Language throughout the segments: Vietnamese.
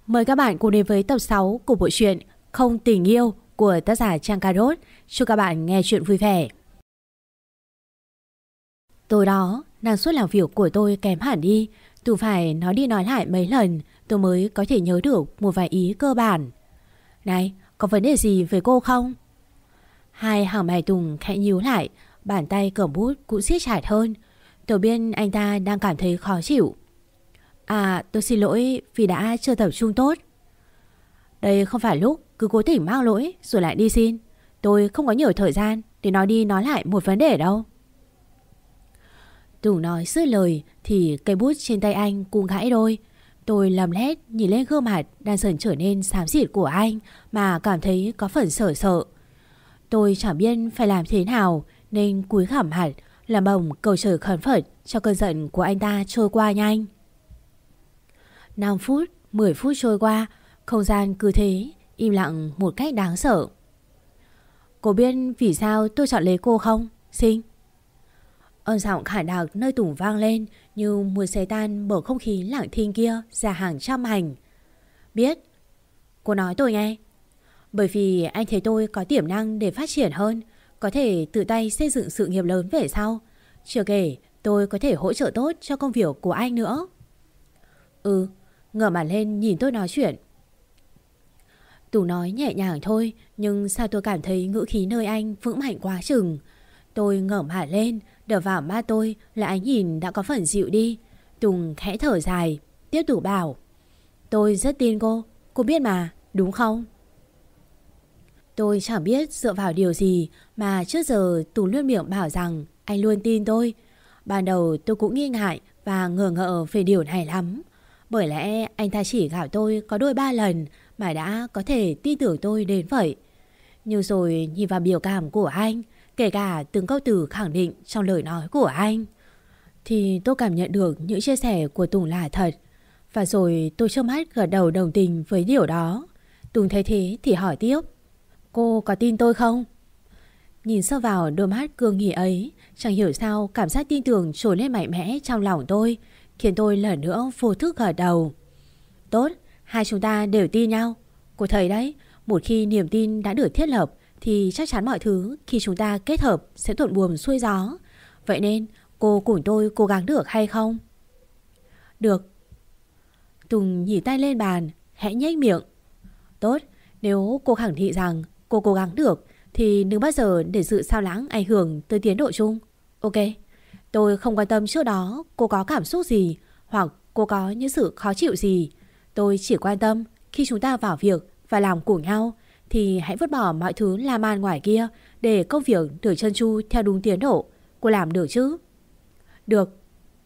Mời các bạn cùng đến với tập 6 của bộ truyện Không Tình Yêu của tác giả Trang Cà Rốt. Chúc các bạn nghe chuyện vui vẻ. Tối đó, năng suất làm việc của tôi kém hẳn đi. Tôi phải nói đi nói lại mấy lần tôi mới có thể nhớ được một vài ý cơ bản. Này, có vấn đề gì với cô không? Hai hàng mày Tùng khẽ nhíu lại, bàn tay cầm bút cũng siết chặt hơn. Tôi biết anh ta đang cảm thấy khó chịu. Tôi xin lỗi vì đã chưa tập trung tốt. Đây không phải lúc cứ cố tình mang lỗi rồi lại đi xin. Tôi không có nhiều thời gian để nói đi nói lại một vấn đề đâu. Tùng nói dứt lời thì cây bút trên tay anh cũng gãy đôi. Tôi lầm lét nhìn lên gương mặt đang dần trở nên xám xịt của anh mà cảm thấy có phần sợ sợ. Tôi chẳng biết phải làm thế nào nên cúi gằm mặt làm bồng cầu trời khấn Phật cho cơn giận của anh ta trôi qua nhanh. 5 phút, 10 phút trôi qua, không gian cứ thế im lặng một cách đáng sợ. Cô biết vì sao tôi chọn lấy cô không, Sinh? Âm giọng khản đặc nơi Tùng vang lên như muốn xé tan bầu không khí lặng thinh kia ra hàng trăm hành. Biết. Cô nói tôi nghe. Bởi vì anh thấy tôi có tiềm năng để phát triển hơn, có thể tự tay xây dựng sự nghiệp lớn về sau. Chưa kể tôi có thể hỗ trợ tốt cho công việc của anh nữa. Ngửa mặt lên nhìn tôi nói chuyện. Tùng nói nhẹ nhàng thôi, nhưng sao tôi cảm thấy ngữ khí nơi anh vững mạnh quá chừng. Tôi ngửa mặt lên, đập vào mắt tôi là ánh nhìn đã có phần dịu đi. Tùng khẽ thở dài, tiếp tục bảo: Tôi rất tin cô biết mà, đúng không? Tôi chẳng biết dựa vào điều gì mà trước giờ Tùng luôn miệng bảo rằng anh luôn tin tôi. Ban đầu tôi cũng nghi ngại và ngờ ngợ về điều này lắm. Bởi lẽ anh ta chỉ gặp tôi có đôi ba lần mà đã có thể tin tưởng tôi đến vậy. Nhưng rồi nhìn vào biểu cảm của anh, kể cả từng câu từ khẳng định trong lời nói của anh, thì tôi cảm nhận được những chia sẻ của Tùng là thật. Và rồi tôi trơ mắt gật đầu đồng tình với điều đó. Tùng thấy thế thì hỏi tiếp: Cô có tin tôi không? Nhìn sâu vào đôi mắt cương nghị ấy, chẳng hiểu sao cảm giác tin tưởng trồi lên mạnh mẽ trong lòng tôi, khiến tôi lần nữa vô thức gật đầu. Tốt, hai chúng ta đều tin nhau. Cô thấy đấy, một khi niềm tin đã được thiết lập thì chắc chắn mọi thứ khi chúng ta kết hợp sẽ thuận buồm xuôi gió. Vậy nên cô cùng tôi cố gắng được hay không? Được. Tùng nhỉ tay lên bàn, khẽ nhếch miệng. Tốt, nếu cô khẳng định rằng cô cố gắng được thì đừng bao giờ để sự sao lãng ảnh hưởng tới tiến độ chung. Ok, tôi không quan tâm trước đó cô có cảm xúc gì hoặc cô có những sự khó chịu gì. Tôi chỉ quan tâm khi chúng ta vào việc và làm cùng nhau thì hãy vứt bỏ mọi thứ làm ăn ngoài kia để công việc được trơn tru theo đúng tiến độ. Cô làm được chứ? Được.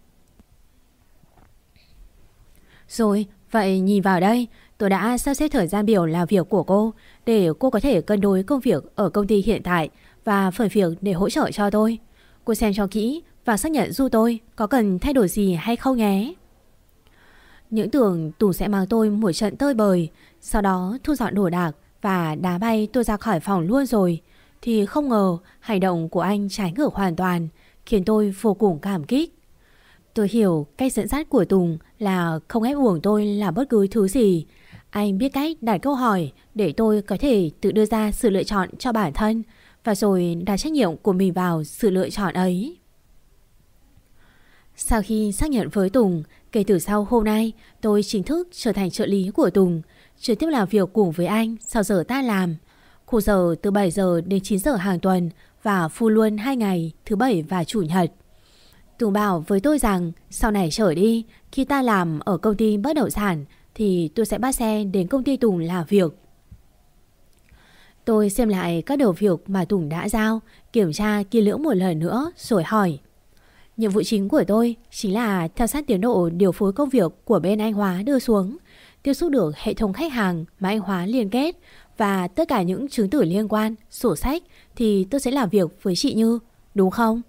Rồi, vậy nhìn vào đây, tôi đã sắp xếp thời gian biểu làm việc của cô để cô có thể cân đối công việc ở công ty hiện tại và phần việc để hỗ trợ cho tôi. Cô xem cho kỹ và xác nhận giúp tôi có cần thay đổi gì hay không nhé. Những tưởng Tùng sẽ mang tôi một trận tơi bời, sau đó thu dọn đồ đạc và đá bay tôi ra khỏi phòng luôn rồi, thì không ngờ hành động của anh trái ngược hoàn toàn, khiến tôi vô cùng cảm kích. Tôi hiểu cách dẫn dắt của Tùng là không ép buộc tôi làm bất cứ thứ gì. Anh biết cách đặt câu hỏi để tôi có thể tự đưa ra sự lựa chọn cho bản thân và rồi đặt trách nhiệm của mình vào sự lựa chọn ấy. Sau khi xác nhận với Tùng, kể từ sau hôm nay tôi chính thức trở thành trợ lý của Tùng, trực tiếp làm việc cùng với anh sau giờ tan làm. Khung giờ từ 7 giờ đến 9 giờ hàng tuần và full luôn 2 ngày thứ Bảy và Chủ nhật. Tùng bảo với tôi rằng sau này trở đi, khi ta làm ở công ty bất động sản thì tôi sẽ bắt xe đến công ty Tùng làm việc. Tôi xem lại các đầu việc mà Tùng đã giao, kiểm tra kỹ lưỡng một lần nữa rồi hỏi. Nhiệm vụ chính của tôi chính là theo sát tiến độ điều phối công việc của bên anh Hóa đưa xuống, tiếp xúc được hệ thống khách hàng mà anh Hóa liên kết và tất cả những chứng từ liên quan, sổ sách thì tôi sẽ làm việc với chị Như, đúng không?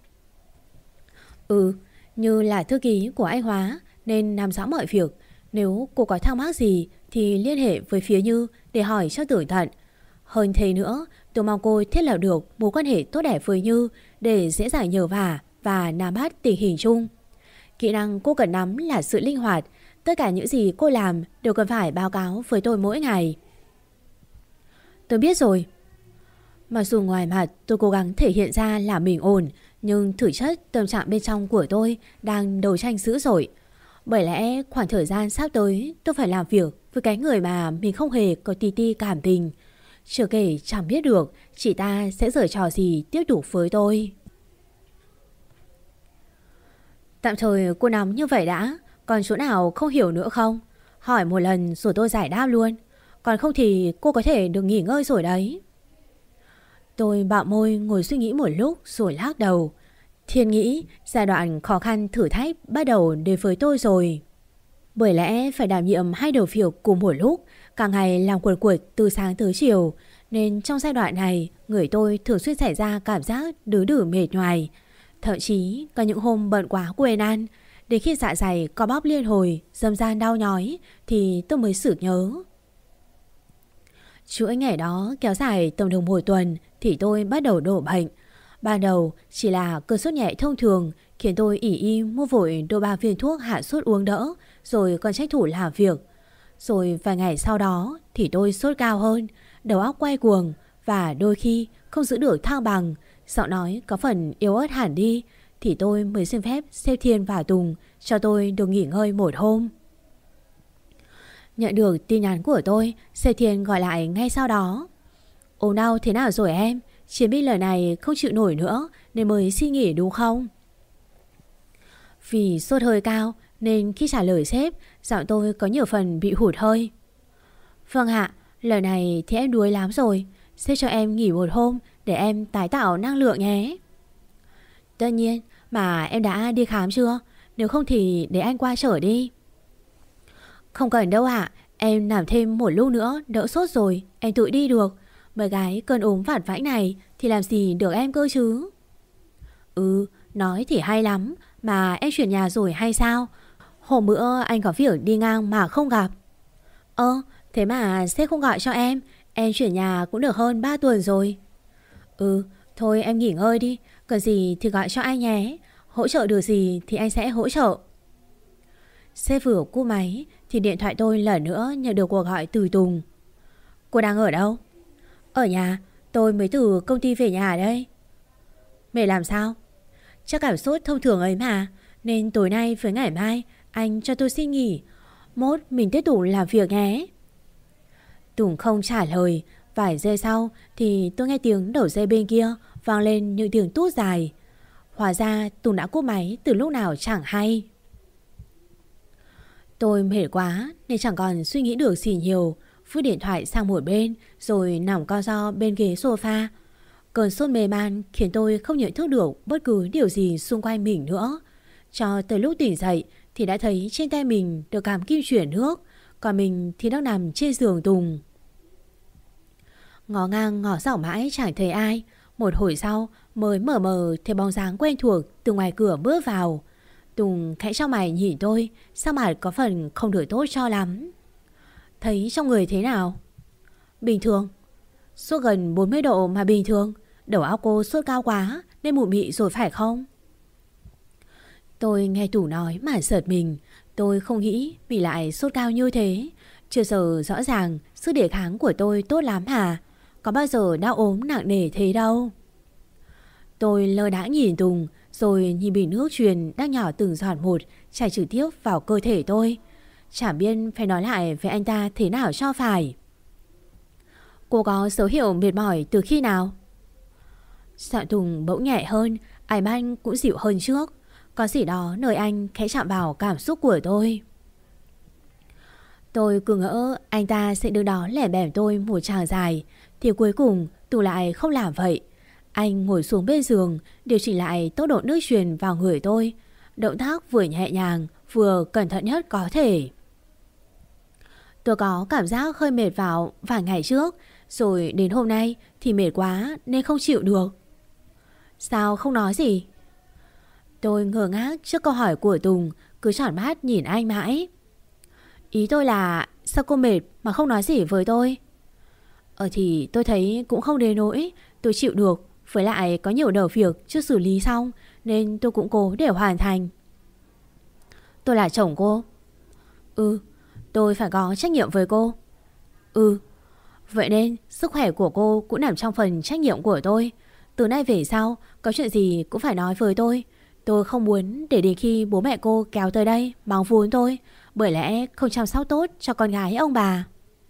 Như là thư ký của anh Hóa nên nắm rõ mọi việc. Nếu cô có thắc mắc gì thì liên hệ với phía Như để hỏi cho tường tận. Hơn thế nữa, tôi mong cô thiết lập được mối quan hệ tốt đẹp với Như để dễ dàng nhờ vả và nắm bắt tình hình chung. Kỹ năng cô cần nắm là sự linh hoạt. tất cả những gì cô làm đều cần phải báo cáo với tôi mỗi ngày. Tôi biết rồi. Mặc dù ngoài mặt tôi cố gắng thể hiện ra là mình ổn, nhưng thực chất tâm trạng bên trong của tôi đang đấu tranh dữ dội. Bởi lẽ khoảng thời gian sắp tới tôi phải làm việc với cái người mà mình không hề có tí ti cảm tình. Chưa kể chẳng biết được chị ta sẽ giở trò gì tiếp tục với tôi. Tạm thời cô nắm như vậy đã. Còn chỗ nào không hiểu nữa không? Hỏi một lần rồi tôi giải đáp luôn. Còn không thì cô có thể được nghỉ ngơi rồi đấy. Tôi bạo môi ngồi suy nghĩ một lúc rồi lắc đầu. Thiên nghĩ giai đoạn khó khăn thử thách bắt đầu đến với tôi rồi. Bởi lẽ phải đảm nhiệm 2 đầu việc cùng một lúc, cả ngày làm quần quật từ sáng tới chiều, nên trong giai đoạn này người tôi thường xuyên xảy ra cảm giác đứ đử mệt nhoài. Thậm chí có những hôm bận quá quên ăn, đến khi dạ dày co bóp liên hồi, dâm gian đau nhói thì tôi mới sực nhớ. Chuỗi ngày đó kéo dài tầm được 1 tuần thì tôi bắt đầu đổ bệnh. Ban đầu chỉ là cơn sốt nhẹ thông thường, khiến tôi ỷ y mua vội đôi 3 viên thuốc hạ sốt uống đỡ, rồi còn tranh thủ làm việc. Rồi vài ngày sau đó thì tôi sốt cao hơn, đầu óc quay cuồng và đôi khi không giữ được thăng bằng, giọng nói có phần yếu ớt hẳn đi, thì tôi mới xin phép sếp Thiên và Tùng cho tôi được nghỉ ngơi 1 hôm. Nhận được tin nhắn của tôi, sếp Thiên gọi lại ngay sau đó. Ốm đau thế nào rồi em? Chiến binh lần này không chịu nổi nữa nên mới xin nghỉ đúng không? Vì sốt hơi cao nên khi trả lời sếp, giọng tôi có nhiều phần bị hụt hơi. Vâng ạ, lần này thì em đuối lắm rồi. Sếp cho em nghỉ 1 hôm để em tái tạo năng lượng nhé. Tất nhiên, mà em đã đi khám chưa? Nếu không thì để anh qua chở đi. Không cần đâu ạ, em nằm thêm 1 lúc nữa đỡ sốt rồi, em tự đi được. Mấy gái cơn ốm vặt vãnh này thì làm gì được em cơ chứ? Nói thì hay lắm, mà em chuyển nhà rồi hay sao? Hôm bữa anh có việc đi ngang mà không gặp. Thế mà sếp không gọi cho em chuyển nhà cũng được hơn 3 tuần rồi. Thôi em nghỉ ngơi đi, cần gì thì gọi cho anh nhé. Hỗ trợ được gì thì anh sẽ hỗ trợ. Sếp vừa cúp máy thì điện thoại tôi lần nữa nhận được cuộc gọi từ Tùng. Cô đang ở đâu? Ở nhà, tôi mới từ công ty về nhà đây. Mày làm sao? Chắc cảm sốt thông thường ấy mà, nên tối nay với ngày mai anh cho tôi xin nghỉ. Mốt mình tiếp tục làm việc nhé. Tùng không trả lời. Vài giây sau thì tôi nghe tiếng đầu dây bên kia vang lên những tiếng tút dài. Hóa ra Tùng đã cúp máy từ lúc nào chẳng hay. Tôi mệt quá nên chẳng còn suy nghĩ được gì nhiều, vứt điện thoại sang một bên rồi nằm co ro bên ghế sofa. Cơn sốt mê man khiến tôi không nhận thức được bất cứ điều gì xung quanh mình nữa. Cho tới lúc tỉnh dậy thì đã thấy trên tay mình được cắm kim chuyển nước, còn mình thì đang nằm trên giường Tùng. Ngó ngang ngó dọc mãi chẳng thấy ai. Một hồi sau mới mờ mờ thấy bóng dáng quen thuộc từ ngoài cửa bước vào. Tùng khẽ chau mày nhìn tôi, sắc mặt có phần không được tốt cho lắm. Thấy trong người thế nào? Bình thường. Sốt gần 40 độ mà bình thường. Đầu óc cô sốt cao quá nên mụ mị rồi phải không? Tôi nghe Tùng nói mà giật mình. Tôi không nghĩ bị lại sốt cao như thế. Chưa giờ rõ ràng sức đề kháng của tôi tốt lắm hả? Có bao giờ đau ốm nặng nề thế đâu. Tôi lơ đãng nhìn Tùng, rồi nhìn bình nước truyền đang nhỏ từng giọt một chảy trực tiếp vào cơ thể tôi. Chẳng biết phải nói lại với anh ta thế nào cho phải. Cô có dấu hiệu mệt mỏi từ khi nào? Giọng Tùng bỗng nhẹ hơn, ánh mắt cũng dịu hơn trước. Có gì đó nơi anh khẽ chạm vào cảm xúc của tôi. Tôi cứ ngỡ anh ta sẽ đứng đó lẻ bẻm tôi một tràng dài, thì cuối cùng Tùng lại không làm vậy. Anh ngồi xuống bên giường, điều chỉnh lại tốc độ nước truyền vào người tôi. Động tác vừa nhẹ nhàng, vừa cẩn thận nhất có thể. Tôi có cảm giác hơi mệt vào vài ngày trước, rồi đến hôm nay thì mệt quá nên không chịu được. Sao không nói gì? Tôi ngơ ngác trước câu hỏi của Tùng, cứ tròn mắt nhìn anh mãi. Ý tôi là sao cô mệt mà không nói gì với tôi? Thì tôi thấy cũng không đến nỗi, tôi chịu được. Với lại có nhiều đầu việc chưa xử lý xong nên tôi cũng cố để hoàn thành. Tôi là chồng cô. Ừ, tôi phải có trách nhiệm với cô. Ừ, vậy nên sức khỏe của cô cũng nằm trong phần trách nhiệm của tôi. Từ nay về sau, có chuyện gì cũng phải nói với tôi. Tôi không muốn để đến khi bố mẹ cô kéo tới đây mắng vốn tôi, bởi lẽ không chăm sóc tốt cho con gái ông bà.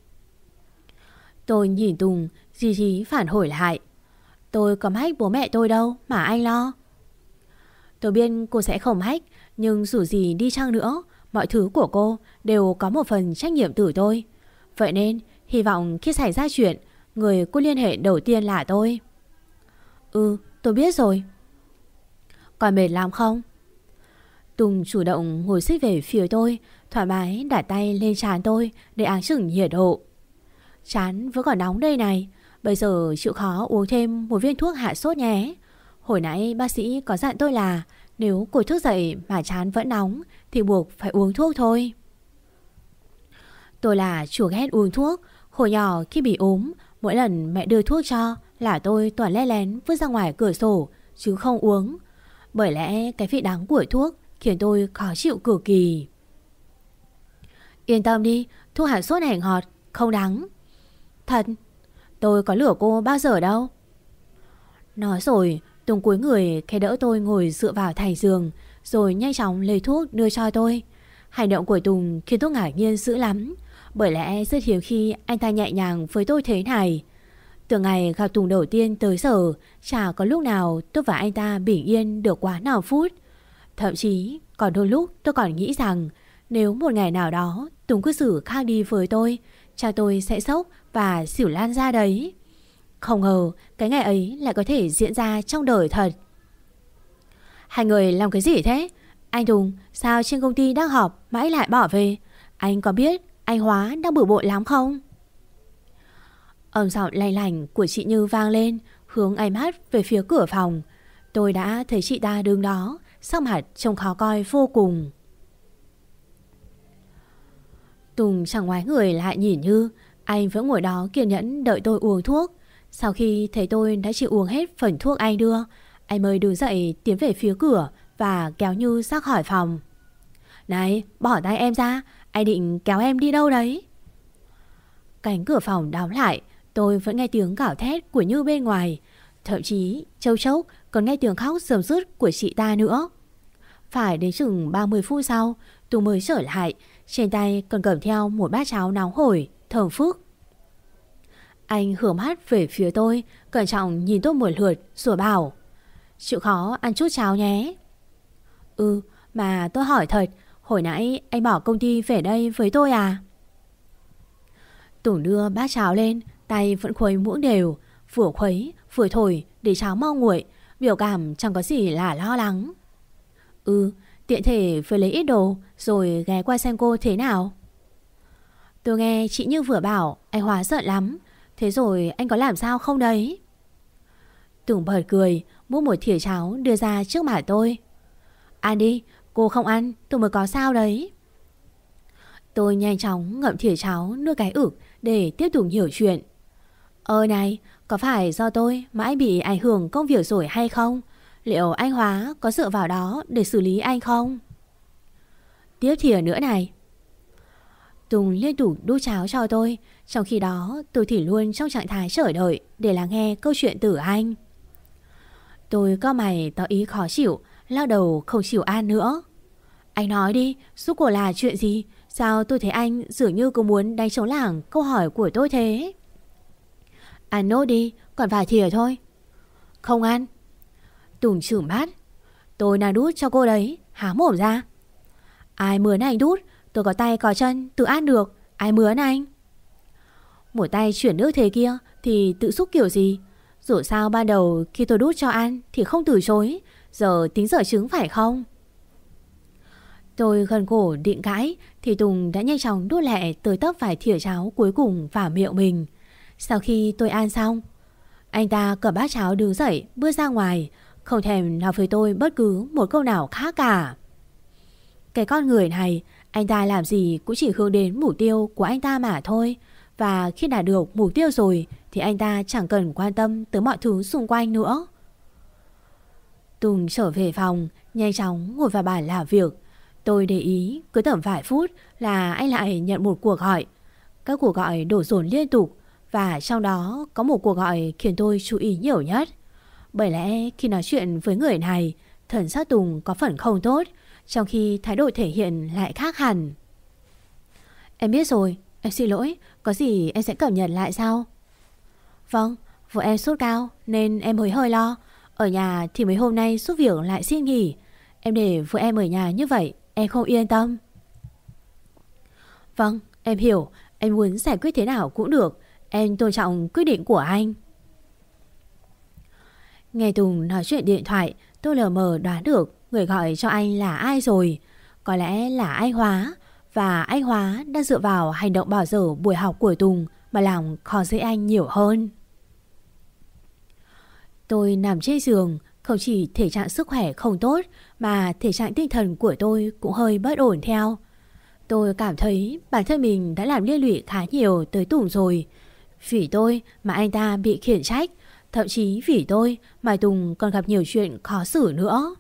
Tôi nhìn Tùng, dí dí phản hồi lại. Tôi có mách bố mẹ tôi đâu mà anh lo. Tôi biết cô sẽ không mách, nhưng dù gì đi chăng nữa, mọi thứ của cô đều có một phần trách nhiệm từ tôi. Vậy nên hy vọng khi xảy ra chuyện, người cô liên hệ đầu tiên là tôi. Ừ, tôi biết rồi. Còn mệt lắm không? Tùng chủ động ngồi xích về phía tôi, thoải mái đặt tay lên trán tôi để áng chừng nhiệt độ. Trán vẫn còn nóng đây này, bây giờ chịu khó uống thêm một viên thuốc hạ sốt nhé. Hồi nãy bác sĩ có dặn tôi là nếu cô thức dậy mà trán vẫn nóng thì buộc phải uống thuốc thôi. Tôi là chủ ghét uống thuốc. Hồi nhỏ khi bị ốm, mỗi lần mẹ đưa thuốc cho là tôi toàn lén lén vứt ra ngoài cửa sổ chứ không uống. Bởi lẽ cái vị đắng của thuốc khiến tôi khó chịu cực kỳ. Yên tâm đi, thuốc hạ sốt này ngọt, không đắng. Thật, tôi có lừa cô bao giờ đâu. Nói rồi, Tùng cúi người khẽ đỡ tôi ngồi dựa vào thành giường, rồi nhanh chóng lấy thuốc đưa cho tôi. Hành động của Tùng khiến tôi ngạc nhiên dữ lắm, bởi lẽ rất hiếm khi anh ta nhẹ nhàng với tôi thế này. Từ ngày gặp Tùng đầu tiên tới giờ, chả có lúc nào tôi và anh ta bình yên được quá 5 phút. Thậm chí còn đôi lúc tôi còn nghĩ rằng nếu một ngày nào đó Tùng cư xử khác đi với tôi, cha tôi sẽ sốc và xỉu lan ra đấy. Không ngờ cái ngày ấy lại có thể diễn ra trong đời thật. Hai người làm cái gì thế? Anh Tùng, sao trên công ty đang họp mãi lại bỏ về? Anh có biết anh Hóa đang bực bội lắm không? Âm giọng lanh lảnh của chị Như vang lên, hướng ánh mắt về phía cửa phòng. Tôi đã thấy chị ta đứng đó, sắc mặt trông khó coi vô cùng. Tùng chẳng ngoái người lại nhìn Như. Anh vẫn ngồi đó kiên nhẫn đợi tôi uống thuốc. Sau khi thấy tôi đã chịu uống hết phần thuốc anh đưa, anh mới đứng dậy tiến về phía cửa và kéo Như ra khỏi phòng. Này, bỏ tay em ra, anh định kéo em đi đâu đấy? Cánh cửa phòng đóng lại, tôi vẫn nghe tiếng gào thét của Như bên ngoài. Thậm chí châu chốc còn nghe tiếng khóc rầm rứt của chị ta nữa. Phải đến chừng 30 phút sau, Tùng mới trở lại, trên tay còn cầm theo một bát cháo nóng hổi, thơm phức. Anh hướng mắt về phía tôi, cẩn trọng nhìn tôi một lượt rồi bảo: chịu khó ăn chút cháo nhé. Ừ, mà tôi hỏi thật, hồi nãy anh bỏ công ty về đây với tôi à? Tùng đưa bát cháo lên, tay vẫn khuấy muỗng đều, vừa khuấy vừa thổi để cháo mau nguội, biểu cảm chẳng có gì là lo lắng. Ừ, tiện thể vừa lấy ít đồ rồi ghé qua xem cô thế nào. Tôi nghe chị Như vừa bảo anh Hóa giận lắm, thế rồi anh có làm sao không đấy? Tùng bật cười, múc một thìa cháo đưa ra trước mặt tôi. Ăn đi, cô không ăn tôi mới có sao đấy. Tôi nhanh chóng ngậm thìa cháo nuốt cái ực để tiếp tục hiểu chuyện. Này, có phải do tôi mãi bị ảnh hưởng công việc rồi hay không? Liệu anh Hóa có dựa vào đó để xử lý anh không? Tiếp thìa nữa này. Tùng liên tục đút cháo cho tôi, trong khi đó tôi thì luôn trong trạng thái chờ đợi để lắng nghe câu chuyện từ anh. Tôi cau mày tỏ ý khó chịu, lắc đầu không chịu ăn nữa. Anh nói đi, suốt cuộc là chuyện gì? Sao tôi thấy anh dường như cứ muốn đánh trống lảng câu hỏi của tôi thế? Ăn nốt đi, còn vài thìa thôi. Không ăn. Tùng trừng mắt. Tôi đang đút cho cô đấy, há mồm ra. Ai mướn anh đút? Tôi có tay có chân, tự ăn được. Ai mướn anh? Một tay chuyển nước thế kia thì tự xúc kiểu gì? Dù sao ban đầu khi tôi đút cho ăn thì không từ chối, giờ tính dở trứng phải không? Tôi gần cổ định cãi thì Tùng đã nhanh chóng đút lẹ tới tấp vài thìa cháo cuối cùng vào miệng mình. Sau khi tôi ăn xong, anh ta cầm bát cháo đứng dậy bước ra ngoài, không thèm nói với tôi bất cứ một câu nào khác cả. Cái con người này, anh ta làm gì cũng chỉ hướng đến mục tiêu của anh ta mà thôi. Và khi đạt được mục tiêu rồi thì anh ta chẳng cần quan tâm tới mọi thứ xung quanh nữa. Tùng trở về phòng, nhanh chóng ngồi vào bàn làm việc. Tôi để ý cứ tầm vài phút là anh lại nhận một cuộc gọi. Các cuộc gọi đổ dồn liên tục, và trong đó có một cuộc gọi khiến tôi chú ý nhiều nhất. Bởi lẽ khi nói chuyện với người này, thần sắc Tùng có phần không tốt, trong khi thái độ thể hiện lại khác hẳn. Em biết rồi, em xin lỗi, có gì em sẽ cập nhật lại sau. Vâng, vợ em sốt cao nên em mới hơi lo. Ở nhà thì mấy hôm nay giúp việc lại xin nghỉ. Em để vợ em ở nhà như vậy em không yên tâm. Vâng, em hiểu. Em muốn giải quyết thế nào cũng được. Em tôn trọng quyết định của anh. Nghe Tùng nói chuyện điện thoại, tôi lờ mờ đoán được người gọi cho anh là ai rồi. Có lẽ là anh Hóa. Và anh Hóa đã dựa vào hành động bỏ dở buổi học của Tùng mà làm khó dễ anh nhiều hơn. Tôi nằm trên giường, không chỉ thể trạng sức khỏe không tốt mà thể trạng tinh thần của tôi cũng hơi bất ổn theo. Tôi cảm thấy bản thân mình đã làm liên lụy khá nhiều tới Tùng rồi. Vì tôi mà anh ta bị khiển trách, thậm chí vì tôi mà Tùng còn gặp nhiều chuyện khó xử nữa.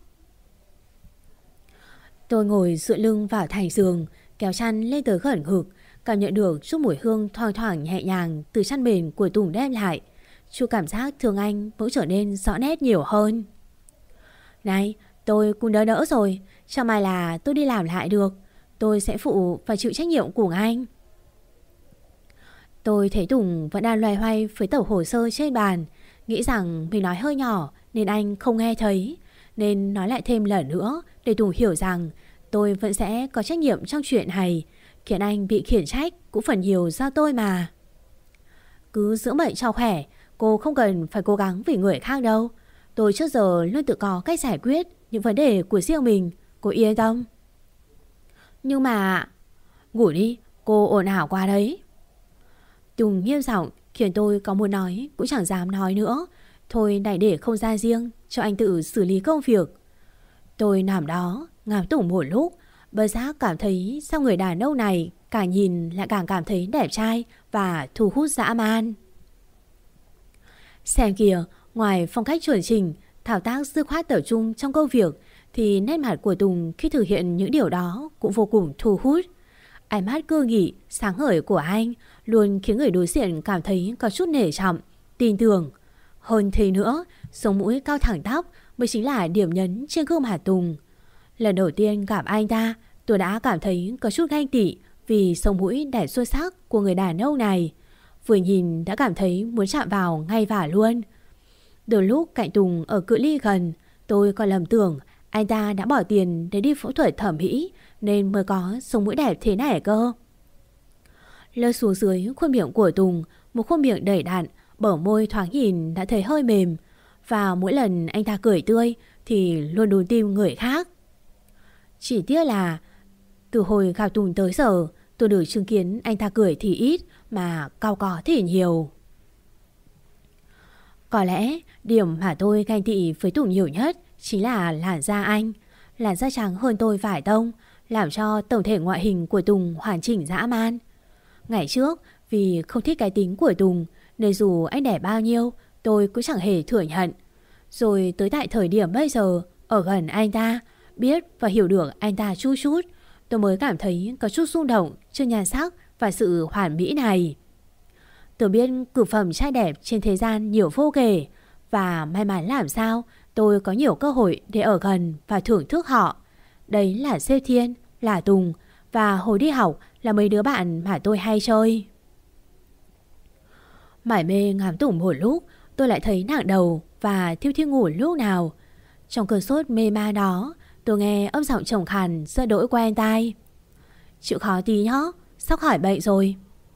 Tôi ngồi dựa lưng vào thành giường, kéo chăn lên tới gần ngực, cảm nhận được chút mùi hương thoang thoảng nhẹ nhàng từ chăn mền của Tùng đem lại. Chút cảm giác thương anh bỗng trở nên rõ nét nhiều hơn. Này, tôi cũng đỡ rồi, chẳng may là tôi đi làm lại được. Tôi sẽ phụ và chịu trách nhiệm của anh. Tôi thấy Tùng vẫn đang loay hoay với tập hồ sơ trên bàn, nghĩ rằng mình nói hơi nhỏ nên anh không nghe thấy, nên nói lại thêm lần nữa để Tùng hiểu rằng tôi vẫn sẽ có trách nhiệm trong chuyện này. Khiến anh bị khiển trách cũng phần nhiều do tôi mà. Cứ dưỡng bệnh cho khỏe, cô không cần phải cố gắng vì người khác đâu. Tôi trước giờ luôn tự có cách giải quyết những vấn đề của riêng mình, cô yên tâm. Nhưng mà... Ngủ đi, cô ồn ào quá đấy. Tùng nghiêm giọng khiến tôi có muốn nói cũng chẳng dám nói nữa. Thôi đành để không gian riêng cho anh tự xử lý công việc. Tôi nằm đó ngắm Tùng một lúc, bất giác cảm thấy sao người đàn ông này càng nhìn lại càng cảm thấy đẹp trai và thu hút dã man. Xem kìa, ngoài phong cách chuẩn chỉnh, thao tác dứt khoát tập trung trong công việc, thì nét mặt của Tùng khi thực hiện những điều đó cũng vô cùng thu hút. Ánh mắt cương nghị, sáng ngời của anh luôn khiến người đối diện cảm thấy có chút nể trọng, tin tưởng. Hơn thế nữa, sống mũi cao thẳng tắp mới chính là điểm nhấn trên gương mặt Tùng. Lần đầu tiên gặp anh ta, tôi đã cảm thấy có chút ganh tị vì sống mũi đẹp xuất sắc của người đàn ông này. Vừa nhìn đã cảm thấy muốn chạm vào ngay và luôn. Đôi lúc cạnh Tùng ở cự ly gần, tôi còn lầm tưởng anh ta đã bỏ tiền để đi phẫu thuật thẩm mỹ nên mới có sống mũi đẹp thế này cơ. Lơ xuống dưới khuôn miệng của Tùng, một khuôn miệng đầy đặn, bờ môi thoáng nhìn đã thấy hơi mềm. Và mỗi lần anh ta cười tươi thì luôn đốn tim người khác. Chỉ tiếc là từ hồi gặp Tùng tới giờ, tôi được chứng kiến anh ta cười thì ít mà cau có thì nhiều. Có lẽ điểm mà tôi ganh tị với Tùng nhiều nhất chính là làn da anh. Làn da trắng hơn tôi vài tông, làm cho tổng thể ngoại hình của Tùng hoàn chỉnh dã man. Ngày trước vì không thích cái tính của Tùng nên dù anh đẹp bao nhiêu tôi cũng chẳng hề thừa nhận. Rồi tới tại thời điểm bây giờ, ở gần anh ta, biết và hiểu được anh ta chút chút, tôi mới cảm thấy có chút rung động trước nhan sắc và sự hoàn mỹ này. Tôi biết cực phẩm trai đẹp trên thế gian nhiều vô kể, và may mắn làm sao tôi có nhiều cơ hội để ở gần và thưởng thức họ. Đấy là Diêu Thiên, là Tùng, và hồi đi học là mấy đứa bạn mà tôi hay chơi. Mải mê ngắm Tùng một lúc, tôi lại thấy nặng đầu và thiêu thiêu ngủ lúc nào. Trong cơn sốt mê man đó, tôi nghe âm giọng trầm khàn giơ đỗi quen tai. Chịu khó tí nhá, sắp khỏi bệnh rồi.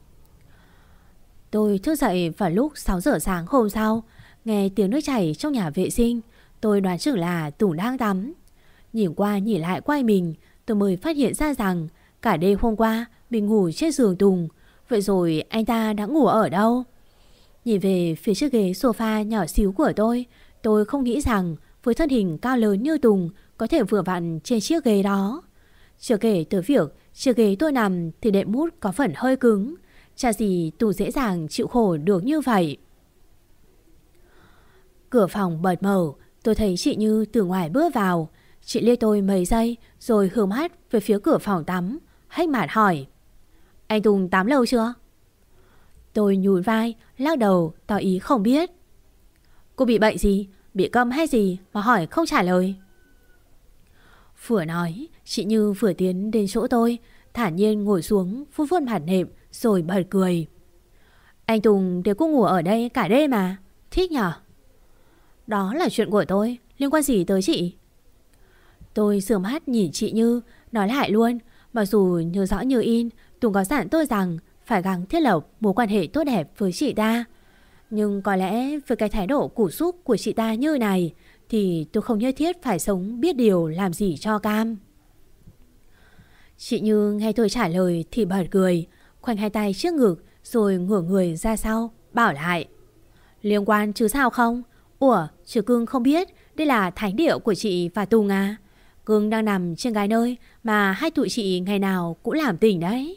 Tôi thức dậy vào lúc 6 giờ sáng hôm sau, nghe tiếng nước chảy trong nhà vệ sinh. Tôi đoán chừng là Tùng đang tắm. Nhìn qua nhìn lại quay mình, tôi mới phát hiện ra rằng cả đêm hôm qua mình ngủ trên giường Tùng. Vậy rồi anh ta đã ngủ ở đâu? Nhìn về phía chiếc ghế sofa nhỏ xíu của tôi không nghĩ rằng với thân hình cao lớn như Tùng có thể vừa vặn trên chiếc ghế đó. Chưa kể tới việc chiếc ghế tôi nằm thì đệm mút có phần hơi cứng. Chả gì Tùng dễ dàng chịu khổ được như vậy. Cửa phòng bật mở, tôi thấy chị Như từ ngoài bước vào. Chị liếc tôi mấy giây rồi hướng mắt về phía cửa phòng tắm, hách mặt hỏi: Anh Tùng tắm lâu chưa? Tôi nhún vai, lắc đầu tỏ ý không biết. Cô bị bệnh gì? Bị câm hay gì mà hỏi không trả lời? Vừa nói, chị Như vừa tiến đến chỗ tôi, thản nhiên ngồi xuống, vuốt vuốt mặt nệm rồi bật cười. Anh Tùng để cô ngủ ở đây cả đêm mà. Thích nhở? Đó là chuyện của tôi, liên quan gì tới chị? Tôi sườn mắt nhìn chị Như, nói lại luôn. Mặc dù nhớ rõ như in, Tùng có dặn tôi rằng phải gắng thiết lập mối quan hệ tốt đẹp với chị ta. Nhưng có lẽ với cái thái độ củ súc của chị ta như này thì tôi không nhất thiết phải sống biết điều làm gì cho cam. Chị Như nghe tôi trả lời thì bật cười, khoanh hai tay trước ngực rồi ngửa người ra sau, bảo lại: Liên quan chứ sao không? Ủa, chứ cưng không biết đây là thánh địa của chị và Tùng à? Cưng đang nằm trên cái nơi mà hai tụi chị ngày nào cũng làm tình đấy.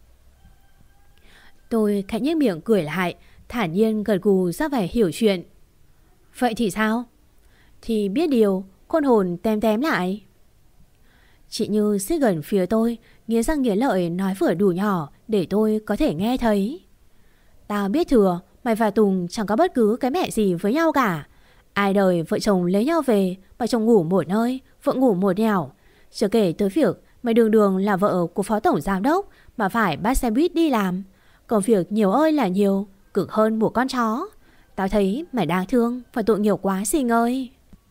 Tôi khẽ nhếch miệng cười lại, thản nhiên gật gù ra vẻ hiểu chuyện. Vậy thì sao? Thì biết điều, khôn hồn tém tém lại. Chị Như xích gần phía tôi, nghiến răng nghiến lợi nói vừa đủ nhỏ để tôi có thể nghe thấy. Tao biết thừa, mày và Tùng chẳng có bất cứ cái mẹ gì với nhau cả. Ai đời vợ chồng lấy nhau về, bà chồng ngủ một nơi, vợ ngủ một nẻo. Chưa kể tới việc mày đường đường là vợ của phó tổng giám đốc mà phải bắt xe buýt đi làm. Công việc nhiều ơi là nhiều, cực hơn một con chó. Tao thấy mày đáng thương và tội nghiệp quá Sinh ơi.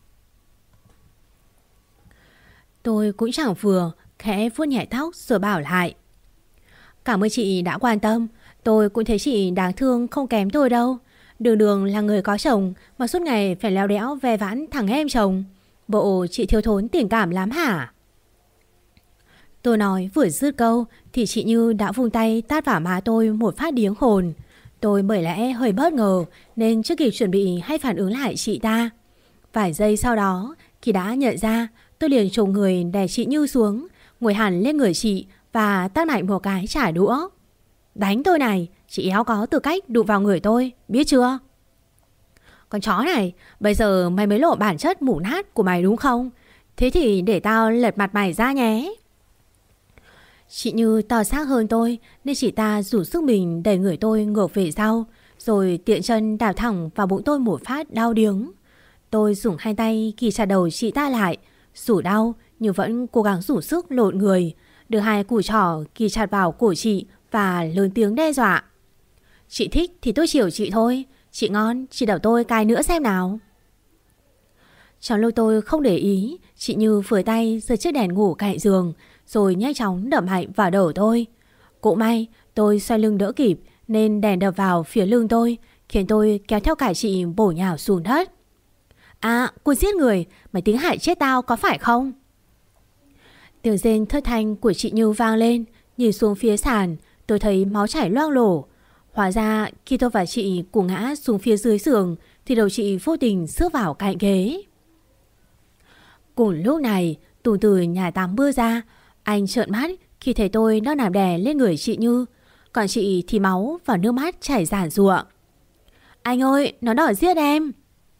Tôi cũng chẳng vừa, khẽ vuốt nhẹ tóc rồi bảo lại: Cảm ơn chị đã quan tâm. Tôi cũng thấy chị đáng thương không kém tôi đâu. Đường đường là người có chồng mà suốt ngày phải léo đẽo ve vãn thằng em chồng. Bộ chị thiếu thốn tình cảm lắm hả? Tôi nói vừa dứt câu thì chị Như đã vung tay tát vào má tôi một phát điếng hồn. Tôi bởi lẽ hơi bất ngờ nên chưa kịp chuẩn bị hay phản ứng lại chị ta. Vài giây sau đó, khi đã nhận ra, tôi liền trồm người đè chị Như xuống, ngồi hẳn lên người chị và tát mạnh một cái trả đũa. Đánh tôi này, chị éo có tư cách đụng vào người tôi, biết chưa? Con chó này, bây giờ mày mới lộ bản chất mủ nát của mày đúng không? Thế thì để tao lật mặt mày ra nhé. Chị Như to xác hơn tôi nên chị ta rủ sức mình đẩy người tôi ngược về sau, rồi tiện chân đạp thẳng vào bụng tôi một phát đau điếng. Tôi dùng hai tay ghi chặt đầu chị ta lại, dù đau nhưng vẫn cố gắng rủ sức lộn người, đưa hai cùi trỏ ghi chặt vào cổ chị và lớn tiếng đe dọa. Chị thích thì tôi chiều chị thôi, chị ngon chị đẩu tôi cài nữa xem nào. Trong lúc tôi không để ý, chị Như vừa tay giơ chiếc đèn ngủ cạnh giường rồi nhanh chóng đập mạnh vào đầu tôi. Cũng may tôi xoay lưng đỡ kịp nên đèn đập vào phía lưng tôi, khiến tôi kéo theo cả chị bổ nhào xuống đất. À, cô giết người, mày tính hại chết tao có phải không? Tiếng rên thất thanh của chị Như vang lên. Nhìn xuống phía sàn, tôi thấy máu chảy loang lổ. Hóa ra khi tôi và chị cùng ngã xuống phía dưới giường thì đầu chị vô tình xước vào cạnh ghế. Cùng lúc này, Tùng từ nhà tắm bước ra. Anh trợn mắt khi thấy tôi đang nằm đè lên người chị Như, còn chị thì máu và nước mắt chảy ràn rụa. Anh ơi, nó đòi giết em.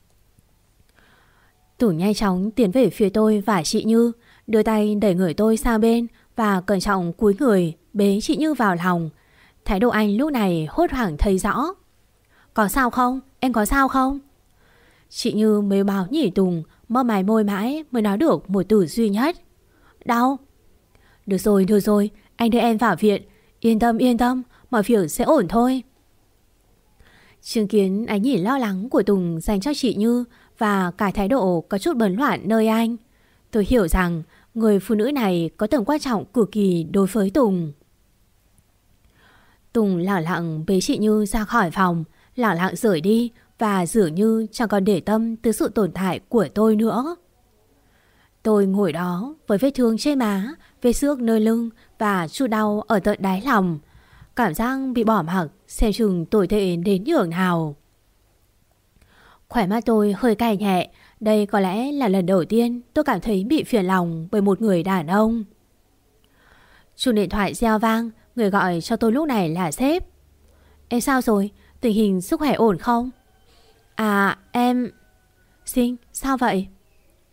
Tùng nhanh chóng tiến về phía tôi và chị Như, đưa tay đẩy người tôi sang bên và cẩn trọng cúi người bế chị Như vào lòng. Thái độ anh lúc này hốt hoảng thấy rõ. Có sao không? Em có sao không? Chị Như mếu máo nhìn Tùng, mơ mày môi mãi mới nói được một từ duy nhất: đau. Được rồi, anh đưa em vào viện. Yên tâm, mọi việc sẽ ổn thôi. Chứng kiến ánh nhìn lo lắng của Tùng dành cho chị Như và cả thái độ có chút bấn loạn nơi anh, tôi hiểu rằng người phụ nữ này có tầm quan trọng cực kỳ đối với Tùng. Tùng lẳng lặng bế chị Như ra khỏi phòng, lẳng lặng rời đi và dường như chẳng còn để tâm tới sự tồn tại của tôi nữa. Tôi ngồi đó với vết thương trên má, vết xước nơi lưng và chút đau ở tận đáy lòng. Cảm giác bị bỏ mặc xem chừng tồi tệ đến nhường nào. Khỏe mắt tôi hơi cay nhẹ. Đây có lẽ là lần đầu tiên tôi cảm thấy bị phiền lòng bởi một người đàn ông. Chuông điện thoại reo vang. Người gọi cho tôi lúc này là sếp. Em sao rồi? Tình hình sức khỏe ổn không? À em... Sinh, sao vậy?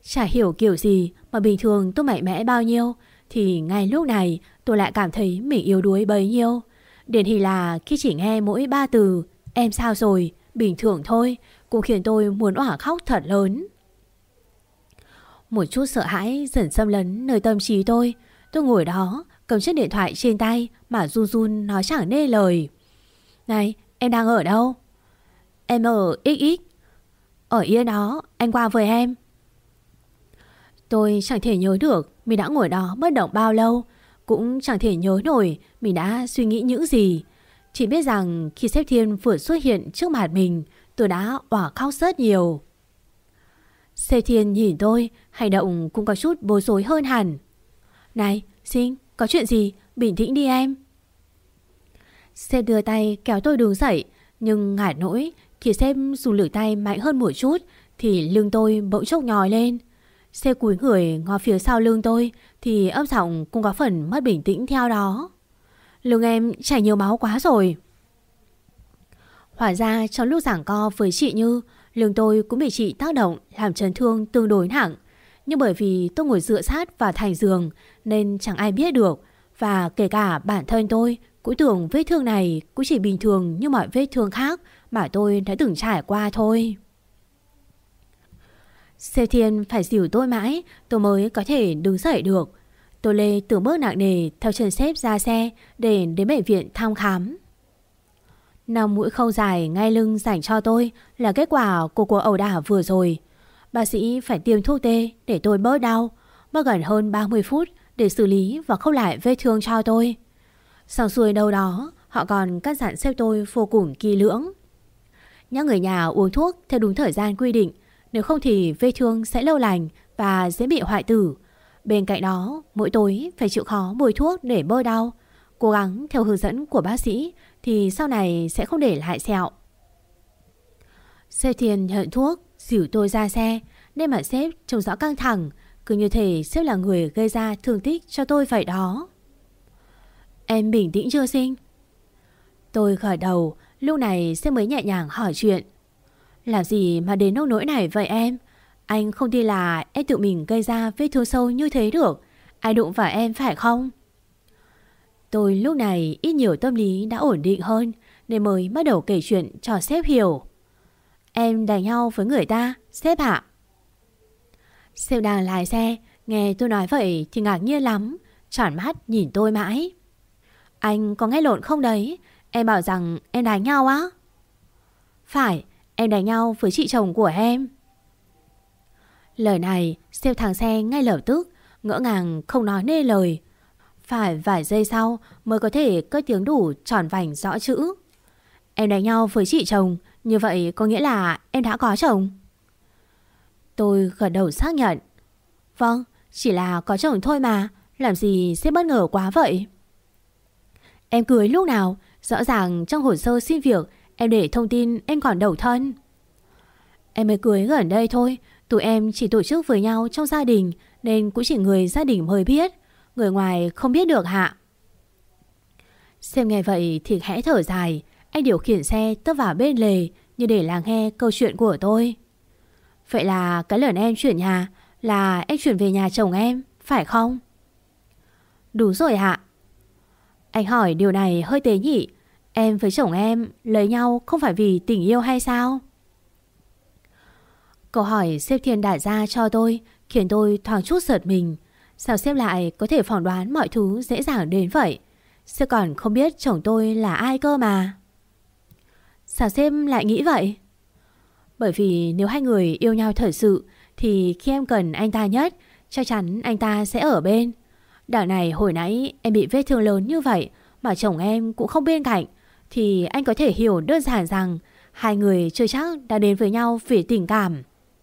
Chả hiểu kiểu gì mà bình thường tôi mạnh mẽ bao nhiêu thì ngay lúc này tôi lại cảm thấy mình yếu đuối bấy nhiêu. Điển hình là khi chỉ nghe mỗi 3 từ "em sao rồi", bình thường thôi, cũng khiến tôi muốn òa khóc thật lớn. Một chút sợ hãi dần xâm lấn nơi tâm trí tôi. Tôi ngồi đó cầm chiếc điện thoại trên tay mà run run nói chẳng nên lời. "Này, em đang ở đâu?" "Em ở XX." "Ở Yên đó, anh qua với em." Tôi chẳng thể nhớ được mình đã ngồi đó bất động bao lâu, cũng chẳng thể nhớ nổi mình đã suy nghĩ những gì. Chỉ biết rằng khi sếp Thiên vừa xuất hiện trước mặt mình, tôi đã òa khóc rất nhiều. Sếp Thiên nhìn tôi, hành động cũng có chút bối rối hơn hẳn. "Này, Sinh, có chuyện gì? Bình tĩnh đi em." Sếp đưa tay kéo tôi đứng dậy, nhưng ngại nỗi khi sếp dùng lực tay mạnh hơn một chút thì lưng tôi bỗng chốc nhói lên. Sếp cúi người ngó phía sau lưng tôi thì âm giọng cũng có phần mất bình tĩnh theo đó. "Lưng em chảy nhiều máu quá rồi." Hóa ra trong lúc giằng co với chị Như, lưng tôi cũng bị chị tác động làm chấn thương tương đối nặng. Nhưng bởi vì tôi ngồi dựa sát vào thành giường nên chẳng ai biết được. Và kể cả bản thân tôi cũng tưởng vết thương này cũng chỉ bình thường như mọi vết thương khác mà tôi đã từng trải qua thôi. Sếp Thiên phải dìu tôi mãi tôi mới có thể đứng dậy được. Tôi lê từng bước nặng nề theo chân sếp ra xe để đến bệnh viện thăm khám. 5 mũi khâu dài ngay lưng dành cho tôi là kết quả của cuộc ẩu đả vừa rồi. Bác sĩ phải tiêm thuốc tê để tôi bớt đau, mất gần hơn 30 phút để xử lý và khâu lại vết thương cho tôi. Xong xuôi đâu đó, họ còn căn dặn sếp tôi vô cùng kỹ lưỡng. Nhắc người nhà uống thuốc theo đúng thời gian quy định, nếu không thì vết thương sẽ lâu lành và dễ bị hoại tử. Bên cạnh đó, mỗi tối phải chịu khó bôi thuốc để bớt đau. Cố gắng theo hướng dẫn của bác sĩ thì sau này sẽ không để lại sẹo. Sếp Thiên nhận thuốc, dìu tôi ra xe, nên mà sếp trông rõ căng thẳng, cứ như thể sếp là người gây ra thương tích cho tôi vậy đó. "Em bình tĩnh chưa Sinh?" Tôi gật đầu, lúc này sếp mới nhẹ nhàng hỏi chuyện. "Làm gì mà đến nông nỗi này vậy em? Anh không tin là em tự mình gây ra vết thương sâu như thế được. Ai đụng vào em phải không?" Tôi lúc này ít nhiều tâm lý đã ổn định hơn nên mới bắt đầu kể chuyện cho sếp hiểu. "Em đánh nhau với người ta, sếp ạ." Sếp đang lái xe, nghe tôi nói vậy thì ngạc nhiên lắm, tròn mắt nhìn tôi mãi. "Anh có nghe lộn không đấy? Em bảo rằng em đánh nhau á?" "Phải, em đánh nhau với chị chồng của em." Lời này sếp thằng xe ngay lập tức, ngỡ ngàng không nói nên lời. Phải vài giây sau mới có thể cất tiếng đủ tròn vành rõ chữ. "Em đánh nhau với chị chồng, như vậy có nghĩa là em đã có chồng?" Tôi gật đầu xác nhận. "Vâng, chỉ là có chồng thôi mà, làm gì sếp bất ngờ quá vậy?" "Em cưới lúc nào? Rõ ràng trong hồ sơ xin việc em để thông tin em còn độc thân." "Em mới cưới gần đây thôi, tụi em chỉ tổ chức với nhau trong gia đình nên cũng chỉ người gia đình mới biết, người ngoài không biết được hạ." Xem nghe vậy thì khẽ thở dài, anh điều khiển xe tấp vào bên lề như để lắng nghe câu chuyện của tôi. "Vậy là cái lần em chuyển nhà là em chuyển về nhà chồng em, phải không?" "Đúng rồi ạ." "Anh hỏi điều này hơi tế nhị, em với chồng em lấy nhau không phải vì tình yêu hay sao?" Câu hỏi sếp Thiên đặt ra cho tôi khiến tôi thoáng chút giật mình. Sao sếp lại có thể phỏng đoán mọi thứ dễ dàng đến vậy? Sếp còn không biết chồng tôi là ai cơ mà. Sao sếp lại nghĩ vậy? Bởi vì nếu hai người yêu nhau thật sự thì khi em cần anh ta nhất, chắc chắn anh ta sẽ ở bên. Đằng này hồi nãy em bị vết thương lớn như vậy mà chồng em cũng không bên cạnh, thì anh có thể hiểu đơn giản rằng hai người chưa chắc đã đến với nhau vì tình cảm.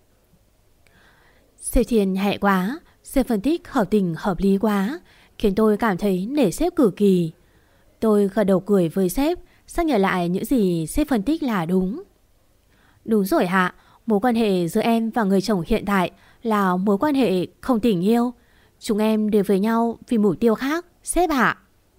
Sếp Thiên hẹ quá, sếp phân tích hợp tình hợp lý quá, khiến tôi cảm thấy nể sếp cực kỳ. Tôi gật đầu cười với sếp, xác nhận lại những gì sếp phân tích là đúng. Đúng rồi hạ, mối quan hệ giữa em và người chồng hiện tại là mối quan hệ không tình yêu. Chúng em đều với nhau vì mục tiêu khác, sếp hạ.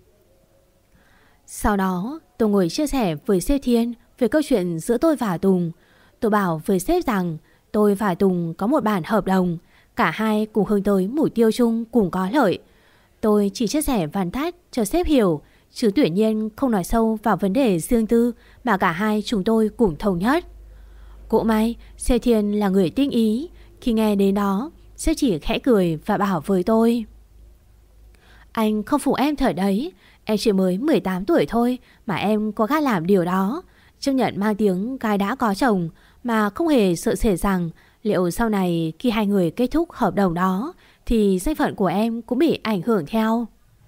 Sau đó tôi ngồi chia sẻ với sếp Thiên về câu chuyện giữa tôi và Tùng. Tôi bảo với sếp rằng tôi và Tùng có một bản hợp đồng, Cả hai cùng hướng tới mục tiêu chung cùng có lợi. Tôi chỉ chia sẻ vắn tắt cho sếp hiểu, chứ tuyệt nhiên không nói sâu vào vấn đề riêng tư mà cả hai chúng tôi cùng thống nhất. Cũng may sếp Thiên là người tinh ý. Khi nghe đến đó, sếp chỉ khẽ cười và bảo với tôi: Anh không phụ em thật đấy. Em chỉ mới 18 tuổi thôi mà em có gan làm điều đó. Chấp nhận mang tiếng gái đã có chồng mà không hề sợ sệt rằng liệu sau này khi hai người kết thúc hợp đồng đó thì danh phận của em cũng bị ảnh hưởng theo.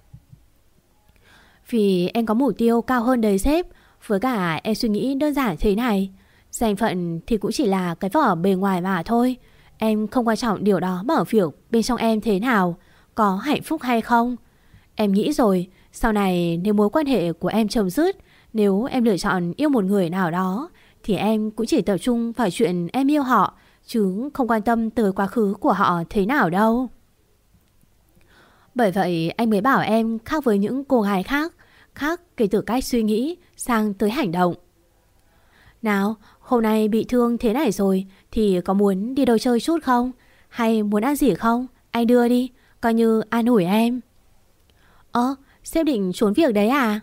Vì em có mục tiêu cao hơn đấy sếp. Với cả em suy nghĩ đơn giản thế này: danh phận thì cũng chỉ là cái vỏ bề ngoài mà thôi. Em không quan trọng điều đó mở việc bên trong em thế nào, có hạnh phúc hay không. Em nghĩ rồi, sau này nếu mối quan hệ của em chấm dứt, nếu em lựa chọn yêu một người nào đó, thì em cũng chỉ tập trung vào chuyện em yêu họ, chứ không quan tâm tới quá khứ của họ thế nào đâu. Bởi vậy anh mới bảo em khác với những cô gái khác, khác kể từ cách suy nghĩ sang tới hành động. Nào, hôm nay bị thương thế này rồi thì có muốn đi đâu chơi chút không? Hay muốn ăn gì không? Anh đưa đi, coi như an ủi em. Sếp định trốn việc đấy à?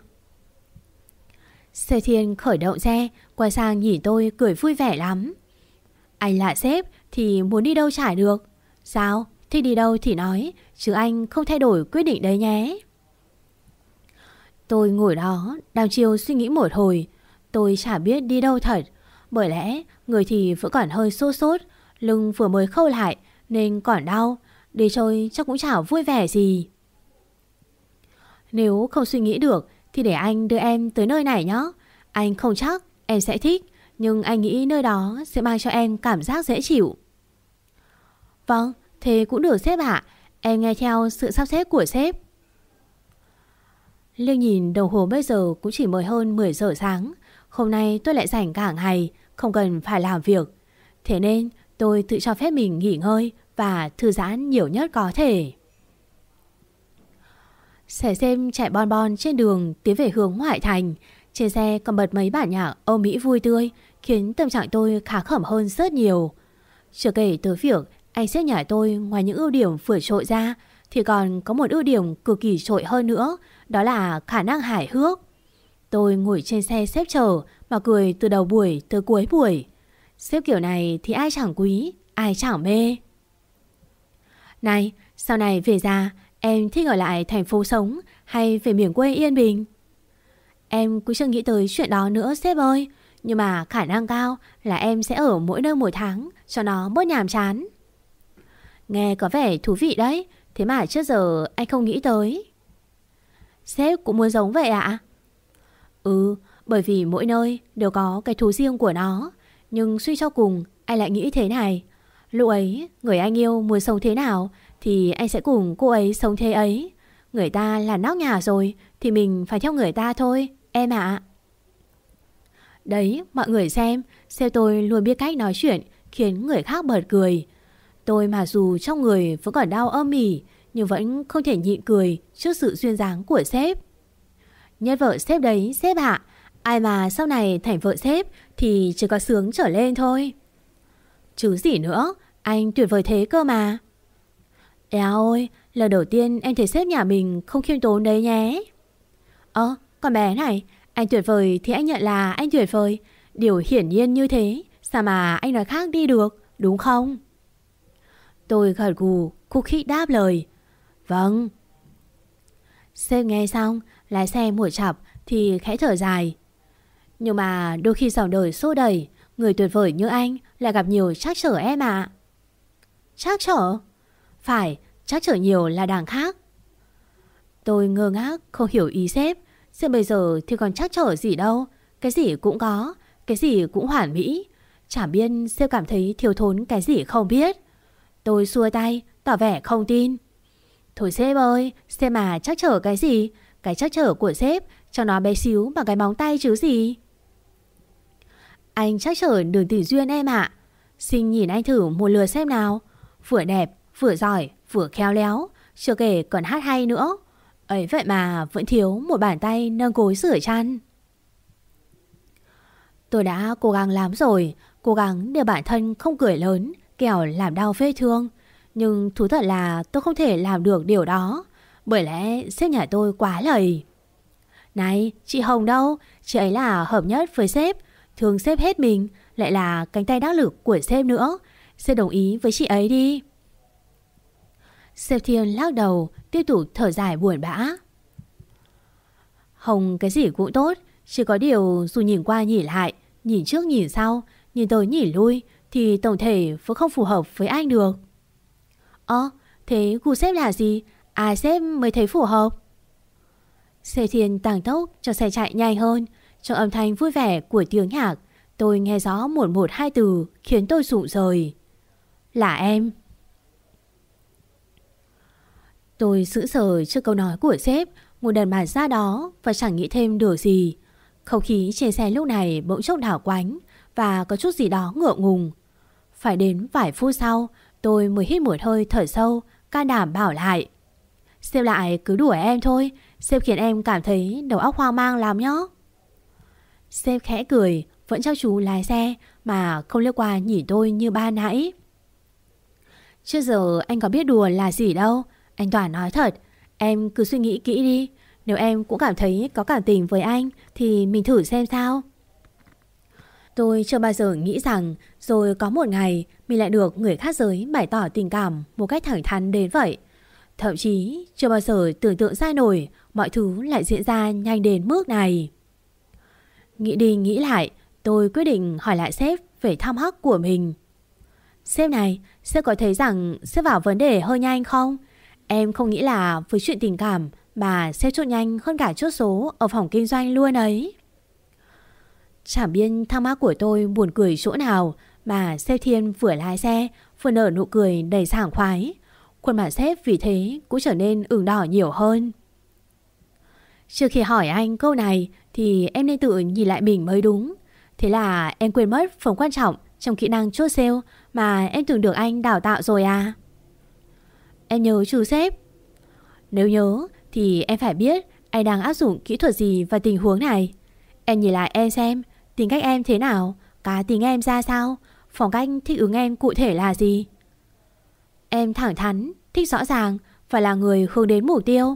Sếp Thiên khởi động xe, quay sang nhìn tôi cười vui vẻ lắm. Anh là sếp thì muốn đi đâu chả được. Sao? Thích đi đâu thì nói, chứ anh không thay đổi quyết định đấy nhé. Tôi ngồi đó đăm chiêu suy nghĩ một hồi. Tôi chả biết đi đâu thật. Bởi lẽ người thì vẫn còn hơi sốt sốt, lưng vừa mới khâu lại nên còn đau. Đi chơi chắc cũng chả vui vẻ gì. Nếu không suy nghĩ được thì để anh đưa em tới nơi này nhé. Anh không chắc em sẽ thích, nhưng anh nghĩ nơi đó sẽ mang cho em cảm giác dễ chịu. Vâng, thế cũng được sếp ạ. Em nghe theo sự sắp xếp của sếp. Liếc nhìn đồng hồ bây giờ cũng chỉ mới hơn 10 giờ sáng. Hôm nay tôi lại rảnh cả ngày, không cần phải làm việc. Thế nên tôi tự cho phép mình nghỉ ngơi và thư giãn nhiều nhất có thể. Xe xem chạy bon bon trên đường tiến về hướng ngoại thành. Trên xe còn bật mấy bản nhạc Âu Mỹ vui tươi, khiến tâm trạng tôi khá khẩm hơn rất nhiều. Chưa kể tới việc anh sếp nhà tôi ngoài những ưu điểm vượt trội ra thì còn có một ưu điểm cực kỳ trội hơn nữa, đó là khả năng hài hước. Tôi ngồi trên xe sếp chờ mà cười từ đầu buổi tới cuối buổi. Sếp kiểu này thì ai chẳng quý, ai chẳng mê. Này, sau này về già em thích ở lại thành phố sống hay về miền quê yên bình? Em cũng chưa nghĩ tới chuyện đó nữa sếp ơi. Nhưng mà khả năng cao là em sẽ ở mỗi nơi một tháng cho nó bớt nhàm chán. Nghe có vẻ thú vị đấy. Thế mà trước giờ anh không nghĩ tới. Sếp cũng muốn giống vậy ạ? Bởi vì mỗi nơi đều có cái thú riêng của nó. Nhưng suy cho cùng anh lại nghĩ thế này: lúc ấy người anh yêu muốn sống thế nào thì anh sẽ cùng cô ấy sống thế ấy. Người ta là nóc nhà rồi thì mình phải theo người ta thôi em ạ. Đấy, mọi người xem tôi luôn biết cách nói chuyện khiến người khác bật cười. Tôi mà dù trong người vẫn còn đau âm ỉ, nhưng vẫn không thể nhịn cười trước sự duyên dáng của sếp. Nhất vợ sếp đấy sếp ạ. Ai mà sau này thành vợ sếp thì chỉ có sướng trở lên thôi. Chứ gì nữa, anh tuyệt vời thế cơ mà. Eo ơi, lần đầu tiên em thấy sếp nhà mình không khiêm tốn đấy nhé. Con bé này, anh tuyệt vời thì anh nhận là anh tuyệt vời. Điều hiển nhiên như thế, sao mà anh nói khác đi được, đúng không? Tôi gật gù, khúc khích đáp lời. Vâng. Sếp nghe xong, lái xe một chặp thì khẽ thở dài. Nhưng mà đôi khi dòng đời xô đẩy, người tuyệt vời như anh lại gặp nhiều trắc trở em ạ. Trắc trở? Phải, trắc trở nhiều là đằng khác. Tôi ngơ ngác không hiểu ý sếp. Sếp bây giờ thì còn trắc trở gì đâu. Cái gì cũng có, cái gì cũng hoàn mỹ. Chả biết sếp cảm thấy thiếu thốn cái gì không biết. Tôi xua tay, tỏ vẻ không tin. Thôi sếp ơi, sếp mà trắc trở cái gì? Cái trắc trở của sếp cho nó bé xíu bằng cái móng tay chứ gì. Anh trắc trở đường tình duyên em ạ. Xin nhìn anh thử một lượt xem nào. Vừa đẹp, vừa giỏi, vừa khéo léo, chưa kể còn hát hay nữa. Ấy vậy mà vẫn thiếu một bàn tay nâng gối rửa chăn. Tôi đã cố gắng lắm rồi, cố gắng để bản thân không cười lớn, kẻo làm đau vết thương. Nhưng thú thật là tôi không thể làm được điều đó, bởi lẽ sếp nhà tôi quá lầy. Này, chị Hồng đâu? Chị ấy là hợp nhất với sếp, thương sếp hết mình, lại là cánh tay đắc lực của sếp nữa. Sếp đồng ý với chị ấy đi. Sếp Thiên lắc đầu, tiếp tục thở dài buồn bã. Hồng cái gì cũng tốt, chỉ có điều dù nhìn qua nhìn lại, nhìn trước nhìn sau, nhìn tới nhìn lui, thì tổng thể vẫn không phù hợp với anh được. Thế gu sếp là gì? Ai sếp mới thấy phù hợp? Sếp Thiên tăng tốc cho xe chạy nhanh hơn. Trong âm thanh vui vẻ của tiếng nhạc, tôi nghe rõ một hai từ khiến tôi rụng rời. Là em. Tôi sững sờ trước câu nói của sếp, một đần bản ra đó và chẳng nghĩ thêm được gì. Không khí trên xe lúc này bỗng chốc đảo quánh và có chút gì đó ngượng ngùng. Phải đến vài phút sau, tôi mới hít một hơi thở sâu, can đảm bảo lại. Sếp lại cứ đùa em thôi, sếp khiến em cảm thấy đầu óc hoang mang lắm nhá. Sếp khẽ cười, vẫn chăm chú lái xe mà không liếc qua nhìn tôi như ban nãy. Trước giờ anh có biết đùa là gì đâu, anh toàn nói thật. Em cứ suy nghĩ kỹ đi, nếu em cũng cảm thấy có cảm tình với anh thì mình thử xem sao. Tôi chưa bao giờ nghĩ rằng rồi có một ngày mình lại được người khác giới bày tỏ tình cảm một cách thẳng thắn đến vậy. Thậm chí chưa bao giờ tưởng tượng ra nổi mọi thứ lại diễn ra nhanh đến mức này. Nghĩ đi nghĩ lại, tôi quyết định hỏi lại sếp về thăm hắc của mình. Sếp này, sếp có thấy rằng sếp vào vấn đề hơi nhanh không? Em không nghĩ là với chuyện tình cảm mà sếp chốt nhanh hơn cả chốt số ở phòng kinh doanh luôn ấy. Chẳng biết thắc mắc của tôi buồn cười chỗ nào mà sếp Thiên vừa lái xe vừa nở nụ cười đầy sảng khoái. Khuôn mặt sếp vì thế cũng trở nên ửng đỏ nhiều hơn. Trước khi hỏi anh câu này thì em nên tự nhìn lại mình mới đúng. Thế là em quên mất phần quan trọng trong kỹ năng chốt sale mà em từng được anh đào tạo rồi à? Em nhớ chứ sếp? Nếu nhớ thì em phải biết anh đang áp dụng kỹ thuật gì vào tình huống này. Em nhìn lại em xem tính cách em thế nào, cá tính em ra sao, phong cách thích ứng em cụ thể là gì. Em thẳng thắn, thích rõ ràng và là người hướng đến mục tiêu.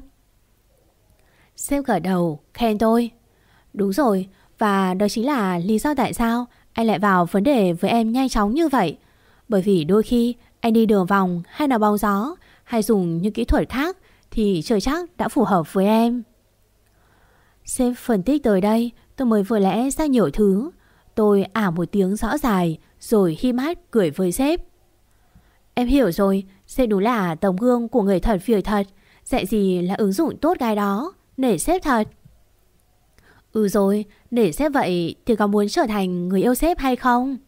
Sếp gật đầu, khen tôi. Đúng rồi, và đó chính là lý do tại sao anh lại vào vấn đề với em nhanh chóng như vậy. Bởi vì đôi khi anh đi đường vòng hay là bóng gió hay dùng những kỹ thuật khác thì chưa chắc đã phù hợp với em. Sếp phân tích tới đây, tôi mới vừa lẽ ra nhiều thứ. Tôi một tiếng rõ dài rồi hi mắt cười với sếp. Em hiểu rồi, sếp đúng là tấm gương của người thật việc thật, dạy gì là ứng dụng tốt cái đó, nể sếp thật. Ừ rồi, nể sếp vậy thì có muốn trở thành người yêu sếp hay không?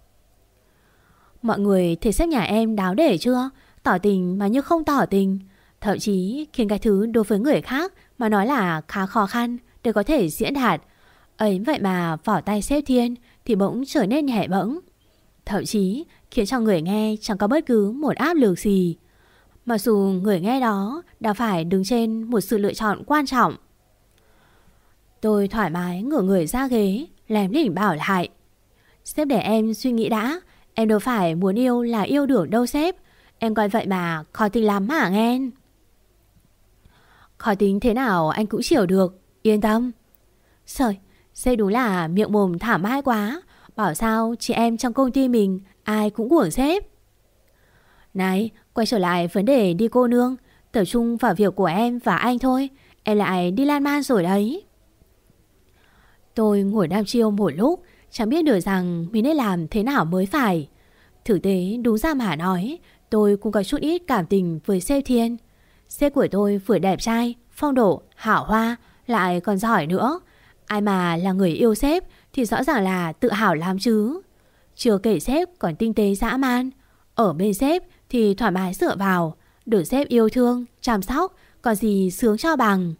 Mọi người thấy sếp nhà em đáo để chưa? Tỏ tình mà như không tỏ tình, thậm chí khiến cái thứ đối với người khác mà nói là khá khó khăn để có thể diễn đạt. Ấy vậy mà vỏ tay sếp Thiên thì bỗng trở nên nhẹ bẫng, thậm chí khiến cho người nghe chẳng có bất cứ một áp lực gì. Mặc dù người nghe đó đã phải đứng trên một sự lựa chọn quan trọng. Tôi thoải mái ngửa người ra ghế, lém lỉnh bảo lại. Sếp để em suy nghĩ đã, em đâu phải muốn yêu là yêu được đâu sếp. Em coi vậy mà khó tính lắm hả nghe. Khó tính thế nào anh cũng chịu được, yên tâm. Trời, sếp đúng là miệng mồm thảm ai quá. Bảo sao chị em trong công ty mình ai cũng của sếp. Này, quay trở lại vấn đề đi cô nương, tập trung vào việc của em và anh thôi. Em lại đi lan man rồi đấy. Tôi ngồi đăm chiêu một lúc, chẳng biết được rằng mình nên làm thế nào mới phải. Thực tế đúng ra mà nói, tôi cũng có chút ít cảm tình với sếp Thiên. Sếp của tôi vừa đẹp trai, phong độ, hảo hoa, lại còn giỏi nữa. Ai mà là người yêu sếp thì rõ ràng là tự hào lắm chứ. Chưa kể sếp còn tinh tế dã man. Ở bên sếp thì thoải mái dựa vào, được sếp yêu thương, chăm sóc, còn gì sướng cho bằng.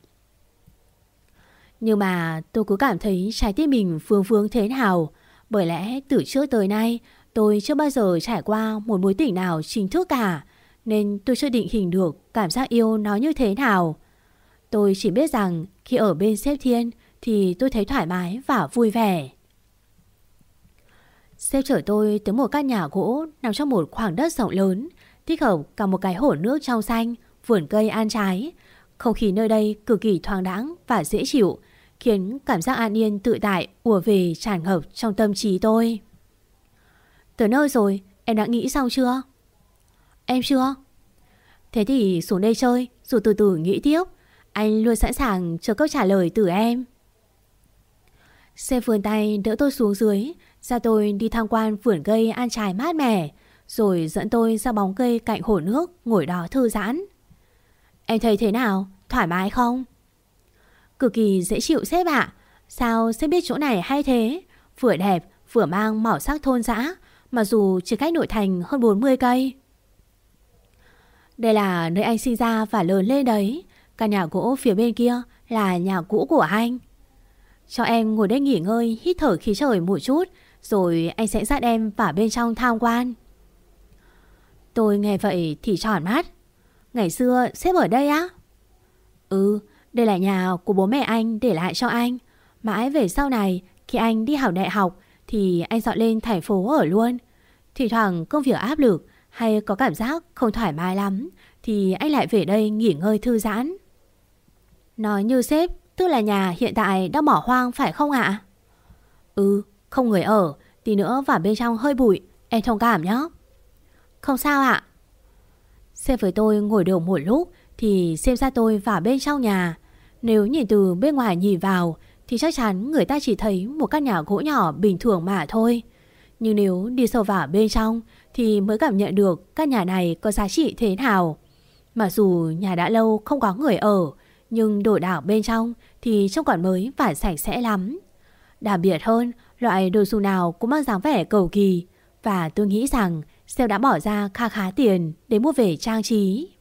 Nhưng mà tôi cứ cảm thấy trái tim mình phương phương thế nào. Bởi lẽ từ trước tới nay tôi chưa bao giờ trải qua một mối tình nào chính thức cả, nên tôi chưa định hình được cảm giác yêu nó như thế nào. Tôi chỉ biết rằng khi ở bên sếp Thiên thì tôi thấy thoải mái và vui vẻ. Sếp chở tôi tới một căn nhà gỗ nằm trong một khoảng đất rộng lớn. thích hợp cả một cái hồ nước trong xanh, vườn cây ăn trái. Không khí nơi đây cực kỳ thoáng đãng và dễ chịu, khiến cảm giác an yên tự tại ùa về tràn ngập trong tâm trí tôi. Tới nơi rồi, em đã nghĩ xong chưa? Em chưa. Thế thì xuống đây chơi rồi từ từ nghĩ tiếp. Anh luôn sẵn sàng chờ câu trả lời từ em. Xe vươn tay đỡ tôi xuống dưới, ra tôi đi tham quan vườn cây ăn trái mát mẻ, rồi dẫn tôi ra bóng cây cạnh hồ nước ngồi đó thư giãn. Em thấy thế nào? Thoải mái không? Cực kỳ dễ chịu sếp ạ. Sao sếp biết chỗ này hay thế? Vừa đẹp vừa mang màu sắc thôn dã, mặc dù chỉ cách nội thành hơn 40 cây. Đây là nơi anh sinh ra và lớn lên đấy. Căn nhà gỗ phía bên kia là nhà cũ của anh. Cho em ngồi đây nghỉ ngơi, hít thở khí trời một chút, rồi anh sẽ dắt em vào bên trong tham quan. Tôi nghe vậy thì tròn mắt. Ngày xưa sếp ở đây á? Ừ, đây là nhà của bố mẹ anh để lại cho anh. Mãi về sau này, khi anh đi học đại học thì anh dọn lên thành phố ở luôn. Thì thoảng công việc áp lực hay có cảm giác không thoải mái lắm thì anh lại về đây nghỉ ngơi thư giãn. Nói như sếp, tức là nhà hiện tại đang bỏ hoang phải không ạ? Ừ, không người ở, tí nữa vào bên trong hơi bụi, em thông cảm nhé. Không sao ạ. Sếp với tôi ngồi được một lúc thì xem ra tôi vào bên trong nhà. Nếu nhìn từ bên ngoài nhìn vào thì chắc chắn người ta chỉ thấy một căn nhà gỗ nhỏ bình thường mà thôi. Nhưng nếu đi sâu vào bên trong thì mới cảm nhận được căn nhà này có giá trị thế nào. Mặc dù nhà đã lâu không có người ở, nhưng đồ đạc bên trong thì trông còn mới và sạch sẽ lắm. Đặc biệt hơn, loại đồ dùng nào cũng mang dáng vẻ cầu kỳ. Và tôi nghĩ rằng sếp đã bỏ ra kha khá tiền để mua về trang trí.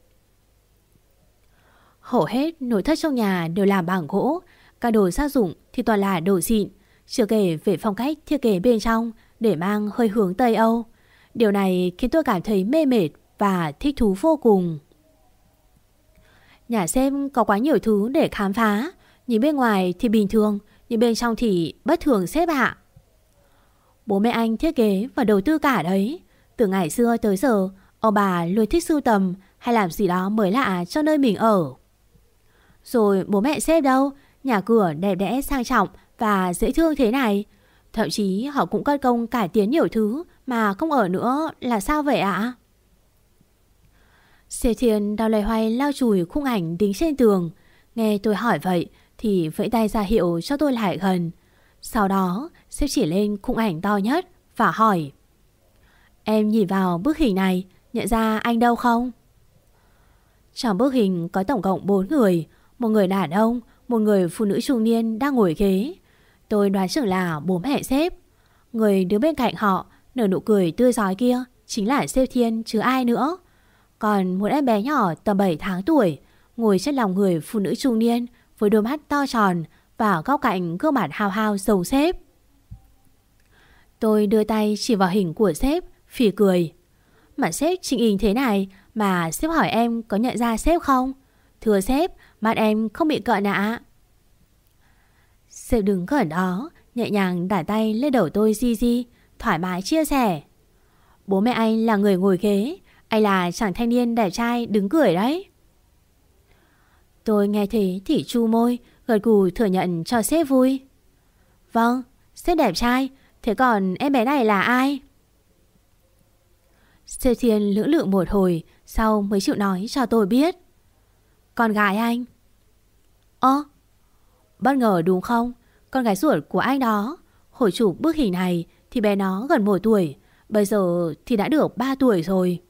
Hầu hết nội thất trong nhà đều làm bằng gỗ. Các đồ gia dụng thì toàn là đồ xịn. Chưa kể về phong cách thiết kế bên trong để mang hơi hướng Tây Âu. Điều này khiến tôi cảm thấy mê mệt và thích thú vô cùng. Nhà xem có quá nhiều thứ để khám phá. Nhìn bên ngoài thì bình thường, nhưng bên trong thì bất thường sếp ạ. Bố mẹ anh thiết kế và đầu tư cả đấy. Từ ngày xưa tới giờ, ông bà luôn thích sưu tầm hay làm gì đó mới lạ cho nơi mình ở. Rồi bố mẹ sếp đâu? Nhà cửa đẹp đẽ sang trọng và dễ thương thế này. Thậm chí họ cũng cất công cải tiến nhiều thứ mà không ở nữa là sao vậy ạ? Sếp Thiên đang loay hoay lau chùi khung ảnh đính trên tường. Nghe tôi hỏi vậy thì vẫy tay ra hiệu cho tôi lại gần. Sau đó sếp chỉ lên khung ảnh to nhất và hỏi: Em nhìn vào bức hình này, nhận ra anh đâu không? Trong bức hình có tổng cộng 4 người. Một người đàn ông, một người phụ nữ trung niên đang ngồi ghế. Tôi đoán chừng là bố mẹ sếp. Người đứng bên cạnh họ nở nụ cười tươi rói kia chính là sếp Thiên chứ ai nữa. Còn một em bé nhỏ tầm 7 tháng tuổi ngồi trên lòng người phụ nữ trung niên với đôi mắt to tròn và góc cạnh gương mặt hao hao giống sếp. Tôi đưa tay chỉ vào hình của sếp, phì cười. Mà sếp chỉnh hình thế này mà sếp hỏi em có nhận ra sếp không? Thưa sếp, mắt em không bị cận ạ. Sếp đứng gần đó, nhẹ nhàng đả tay lên đầu tôi di di, thoải mái chia sẻ. Bố mẹ anh là người ngồi ghế, anh là chàng thanh niên đẹp trai đứng cười đấy. Tôi nghe thế thì chu môi, gật gù thừa nhận cho sếp vui. Vâng, sếp đẹp trai, thế còn em bé này là ai? Sếp Thiên lưỡng lự một hồi, sau mới chịu nói cho tôi biết. Con gái anh. Ơ, bất ngờ đúng không? Con gái ruột của anh đó. Hồi chụp bức hình này thì bé nó gần 1 tuổi, bây giờ thì đã được 3 tuổi rồi.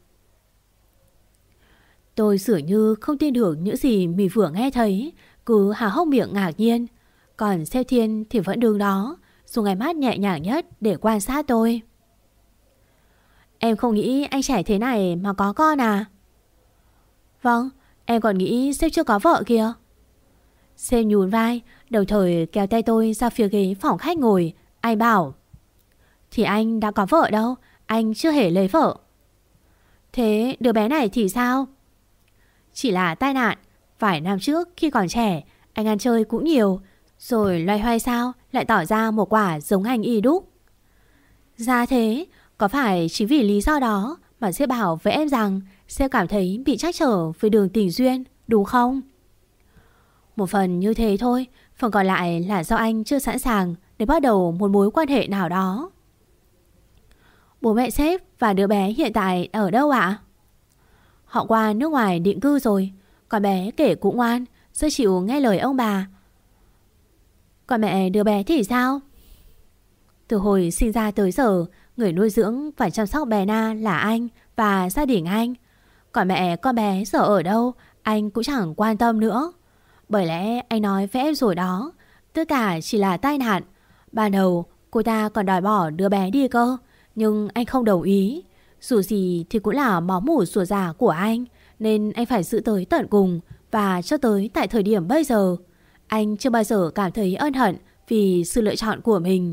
Tôi dường như không tin được những gì mình vừa nghe thấy, cứ há hốc miệng ngạc nhiên. Còn sếp Thiên thì vẫn đứng đó, dùng ánh mắt nhẹ nhàng nhất để quan sát tôi. Em không nghĩ anh trẻ thế này mà có con à? Vâng, em còn nghĩ sếp chưa có vợ kìa. Sếp nhún vai, đồng thời kéo tay tôi ra phía ghế phòng khách ngồi. Anh bảo: Thì anh đã có vợ đâu, anh chưa hề lấy vợ. Thế đứa bé này thì sao? Chỉ là tai nạn. Vài năm trước khi còn trẻ, anh ăn chơi cũng nhiều, rồi loay hoay sao lại tỏ ra một quả giống anh y đúc. Ra thế, có phải chính vì lý do đó mà sếp bảo với em rằng Sếp cảm thấy bị trắc trở với đường tình duyên, đúng không? Một phần như thế thôi, phần còn lại là do anh chưa sẵn sàng để bắt đầu một mối quan hệ nào đó. Bố mẹ sếp và đứa bé hiện tại ở đâu ạ? Họ qua nước ngoài định cư rồi. Con bé kể cũng ngoan, rất chịu nghe lời ông bà. Còn mẹ đứa bé thì sao? Từ hồi sinh ra tới giờ, người nuôi dưỡng và chăm sóc bé Na là anh và gia đình anh. Còn mẹ con bé giờ ở đâu, anh cũng chẳng quan tâm nữa. Bởi lẽ anh nói với em rồi đó, tất cả chỉ là tai nạn. Ban đầu cô ta còn đòi bỏ đứa bé đi cơ, nhưng anh không đồng ý. Dù gì thì cũng là máu mủ ruột già của anh, nên anh phải giữ tới tận cùng. Và cho tới tại thời điểm bây giờ, anh chưa bao giờ cảm thấy ân hận vì sự lựa chọn của mình.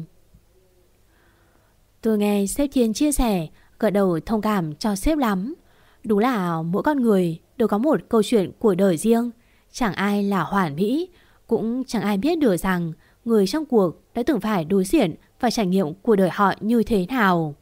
Tôi nghe sếp Thiên chia sẻ, gật đầu thông cảm cho sếp lắm. Đúng là mỗi con người đều có một câu chuyện của đời riêng. Chẳng ai là hoàn mỹ, cũng chẳng ai biết được rằng người trong cuộc đã từng phải đối diện và trải nghiệm của đời họ như thế nào.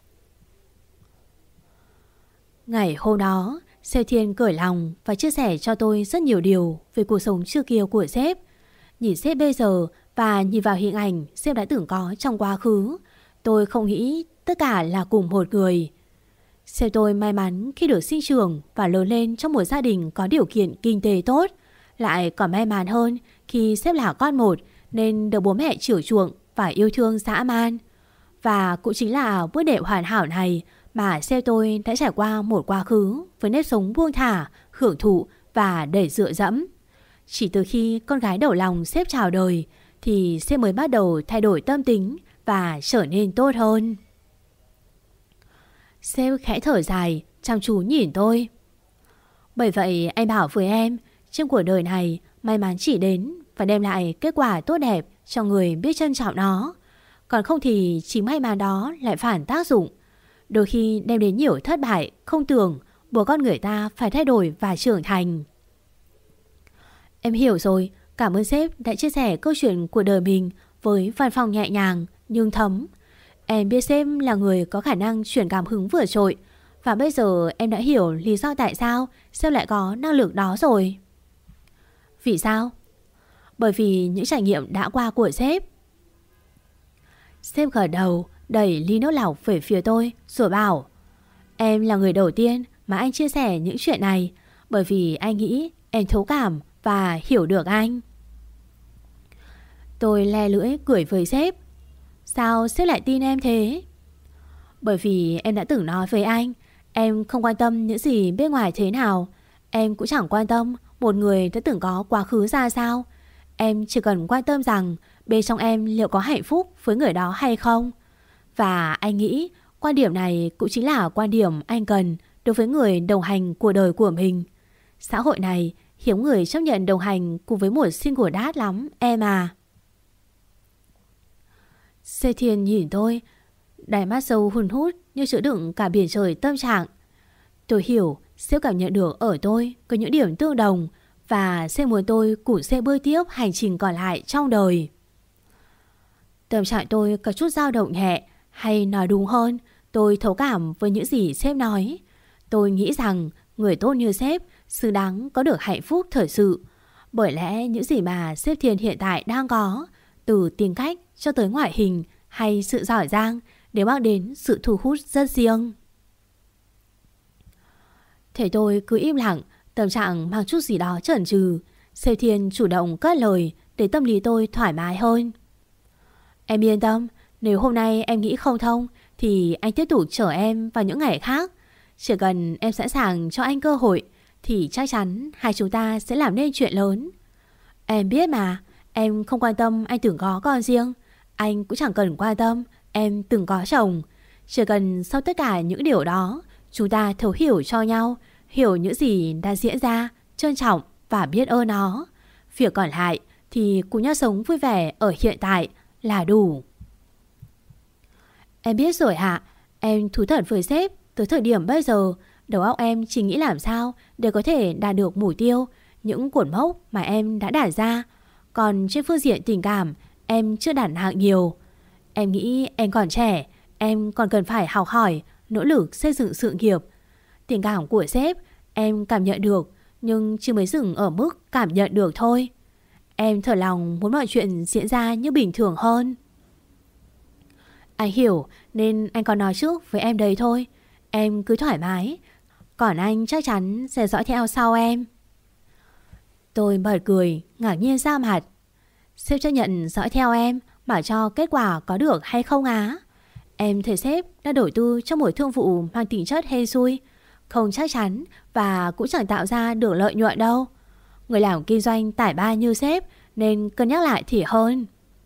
Ngày hôm đó, sếp Thiên cởi lòng và chia sẻ cho tôi rất nhiều điều về cuộc sống trước kia của sếp. Nhìn sếp bây giờ và nhìn vào hình ảnh sếp đã từng có trong quá khứ, tôi không nghĩ tất cả là cùng một người. Sếp tôi may mắn khi được sinh trưởng và lớn lên trong một gia đình có điều kiện kinh tế tốt. Lại còn may mắn hơn khi sếp là con một nên được bố mẹ chiều chuộng và yêu thương dã man. Và cũng chính là bước đệm hoàn hảo này mà sếp tôi đã trải qua một quá khứ với nếp sống buông thả, hưởng thụ và đầy dựa dẫm. Chỉ từ khi con gái đầu lòng sếp chào đời thì sếp mới bắt đầu thay đổi tâm tính và trở nên tốt hơn. Sếp khẽ thở dài, chăm chú nhìn tôi. Bởi vậy anh bảo với em, trên cuộc đời này may mắn chỉ đến và đem lại kết quả tốt đẹp cho người biết trân trọng nó. Còn không thì chính may mắn đó lại phản tác dụng. Đôi khi đem đến nhiều thất bại không tưởng, buộc con người ta phải thay đổi và trưởng thành. Em hiểu rồi, cảm ơn sếp đã chia sẻ câu chuyện của đời mình với văn phong nhẹ nhàng nhưng thấm. Em biết sếp là người có khả năng truyền cảm hứng vượt trội. Và bây giờ em đã hiểu lý do tại sao sếp lại có năng lực đó rồi. Vì sao? Bởi vì những trải nghiệm đã qua của sếp. Sếp gật đầu, đẩy ly nước lọc về phía tôi rồi bảo: Em là người đầu tiên mà anh chia sẻ những chuyện này, bởi vì anh nghĩ em thấu cảm và hiểu được anh. Tôi le lưỡi cười với sếp. Sao sếp lại tin em thế? Bởi vì em đã từng nói với anh, em không quan tâm những gì bên ngoài thế nào. Em cũng chẳng quan tâm một người đã từng có quá khứ ra sao. Em chỉ cần quan tâm rằng bên trong em liệu có hạnh phúc với người đó hay không. Và anh nghĩ quan điểm này cũng chính là quan điểm anh cần đối với người đồng hành cuộc đời của mình. Xã hội này hiếm người chấp nhận đồng hành cùng với một single dad lắm em à. Sê Thiên nhìn tôi, đáy mắt sâu hun hút như chứa đựng cả biển trời tâm trạng. Tôi hiểu sếp cảm nhận được ở tôi có những điểm tương đồng và sếp muốn tôi cùng sếp bơi tiếp hành trình còn lại trong đời. Tâm trạng tôi có chút dao động nhẹ, hay nói đúng hơn, tôi thấu cảm với những gì sếp nói. Tôi nghĩ rằng người tốt như sếp xứng đáng có được hạnh phúc thật sự. Bởi lẽ những gì mà sếp Thiên hiện tại đang có, từ tính cách cho tới ngoại hình hay sự giỏi giang, đều mang đến sự thu hút rất riêng. Thế tôi cứ im lặng, tâm trạng mang chút gì đó chần chừ. Sếp Thiên chủ động cất lời để tâm lý tôi thoải mái hơn. Em yên tâm, nếu hôm nay em nghĩ không thông thì anh tiếp tục chở em vào những ngày khác. Chỉ cần em sẵn sàng cho anh cơ hội thì chắc chắn hai chúng ta sẽ làm nên chuyện lớn. Em biết mà, em không quan tâm anh từng có con riêng. Anh cũng chẳng cần quan tâm em từng có chồng. Chỉ cần sau tất cả những điều đó, chúng ta thấu hiểu cho nhau, hiểu những gì đã diễn ra, trân trọng và biết ơn nó. Việc còn lại thì cùng nhau sống vui vẻ ở hiện tại là đủ. Em biết rồi ạ. Em thú thật với sếp, tới thời điểm bây giờ đầu óc em chỉ nghĩ làm sao để có thể đạt được mục tiêu, những cột mốc mà em đã đặt ra. Còn trên phương diện tình cảm, em chưa đạt nặng nhiều. Em nghĩ em còn trẻ, em còn cần phải học hỏi, nỗ lực xây dựng sự nghiệp. Tình cảm của sếp em cảm nhận được, nhưng chỉ mới dừng ở mức cảm nhận được thôi. Em thật lòng muốn mọi chuyện diễn ra như bình thường hơn. Anh hiểu nên anh còn nói trước với em đấy thôi. Em cứ thoải mái, còn anh chắc chắn sẽ dõi theo sau em. Tôi bật cười, ngạc nhiên ra mặt. Sếp chấp nhận dõi theo em mà cho kết quả có được hay không á? Em thấy sếp đã đầu tư cho một thương vụ mang tính chất hên xui, không chắc chắn và cũng chẳng tạo ra được lợi nhuận đâu. Người làm kinh doanh tải ba như sếp nên cân nhắc lại thì hơn.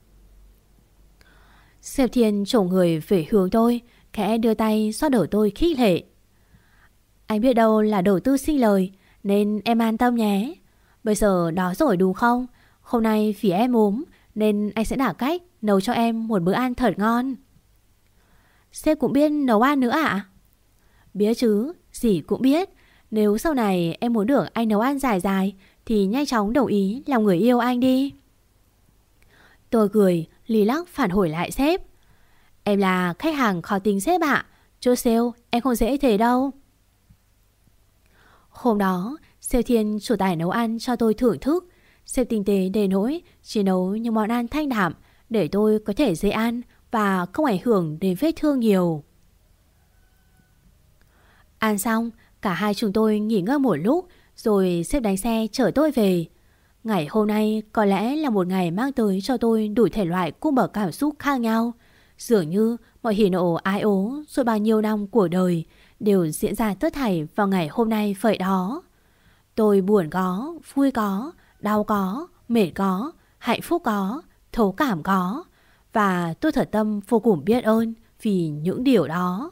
Sếp Thiên trổ người về hướng tôi, khẽ đưa tay xoa đầu tôi khích lệ. Anh biết đâu là đầu tư sinh lời nên em an tâm nhé. Bây giờ đó rồi đúng không? Hôm nay vì em ốm nên anh sẽ đảm cách nấu cho em một bữa ăn thật ngon. Sếp cũng biết nấu ăn nữa ạ? Biết chứ, gì cũng biết. Nếu sau này em muốn được anh nấu ăn dài dài thì nhanh chóng đồng ý làm người yêu anh đi. Tôi cười, lì lắc phản hồi lại sếp. Em là khách hàng khó tính sếp ạ. Chốt sale em không dễ thế đâu. Hôm đó, sale Thiên chủ tài nấu ăn cho tôi thưởng thức. Sếp tinh tế đến nỗi chỉ nấu những món ăn thanh đạm để tôi có thể dễ ăn và không ảnh hưởng đến vết thương nhiều. Ăn xong, cả hai chúng tôi nghỉ ngơi một lúc rồi sếp đánh xe chở tôi về. Ngày hôm nay có lẽ là một ngày mang tới cho tôi đủ thể loại cung bậc cảm xúc khác nhau. Dường như mọi hỉ nộ ái ố suốt bao nhiêu năm của đời đều diễn ra tất thảy vào ngày hôm nay vậy đó. Tôi buồn có, vui có, đau có, mệt có, hạnh phúc có, thấu cảm có. Và tôi thật tâm vô cùng biết ơn vì những điều đó.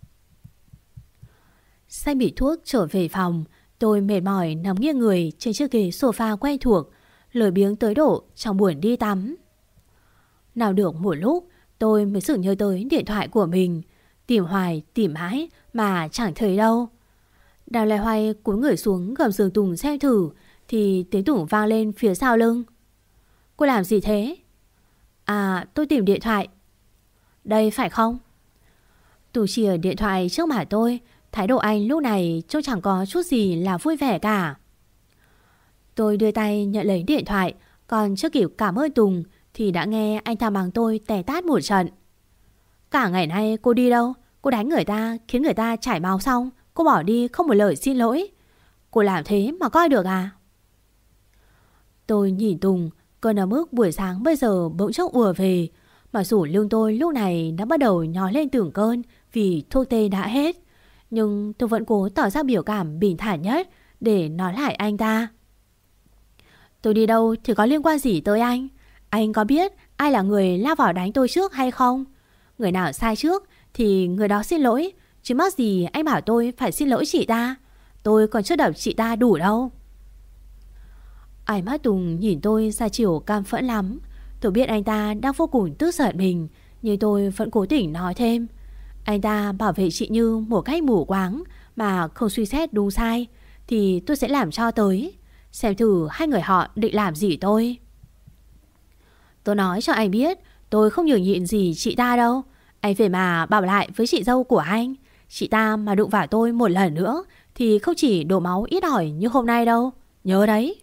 Xanh bị thuốc trở về phòng, tôi mệt mỏi nằm nghiêng người trên chiếc ghế sofa quen thuộc, lười biếng tới độ trong buồn đi tắm. Nào được một lúc, tôi mới sực nhớ tới điện thoại của mình, tìm hoài tìm mãi mà chẳng thấy đâu. Đang loay hoay cúi người xuống gầm giường Tùng xem thử thì tiếng Tùng vang lên phía sau lưng. Cô làm gì thế? À, tôi tìm điện thoại. Đây phải không? Tùng chìa điện thoại trước mặt tôi. Thái độ anh lúc này trông chẳng có chút gì là vui vẻ cả. Tôi đưa tay nhận lấy điện thoại, còn chưa kịp cảm ơn Tùng thì đã nghe anh ta mắng tôi tè tát một trận. Cả ngày nay cô đi đâu? Cô đánh người ta khiến người ta chảy máu xong cô bỏ đi không một lời xin lỗi. Cô làm thế mà coi được à? Tôi nhìn Tùng, cơn ấm ức buổi sáng bây giờ bỗng chốc ùa về. Mặc dù lưng tôi lúc này đã bắt đầu nhói lên từng cơn vì thuốc tê đã hết, nhưng tôi vẫn cố tỏ ra biểu cảm bình thản nhất để nói lại anh ta. Tôi đi đâu thì có liên quan gì tới anh? Anh có biết ai là người lao vào đánh tôi trước hay không? Người nào sai trước thì người đó xin lỗi, chứ mắc gì anh bảo tôi phải xin lỗi chị ta. Tôi còn chưa đập chị ta đủ đâu. Ánh mắt Tùng nhìn tôi ra chiều cam phẫn lắm. Tôi biết anh ta đang vô cùng tức giận mình, nhưng tôi vẫn cố tình nói thêm. Anh ta bảo vệ chị Như một cách mù quáng mà không suy xét đúng sai thì tôi sẽ làm cho tới. Xem thử hai người họ định làm gì tôi. Tôi nói cho anh biết tôi không nhường nhịn gì chị ta đâu. Anh phải mà bảo lại với chị dâu của anh. Chị ta mà đụng vào tôi một lần nữa thì không chỉ đổ máu ít ỏi như hôm nay đâu. Nhớ đấy.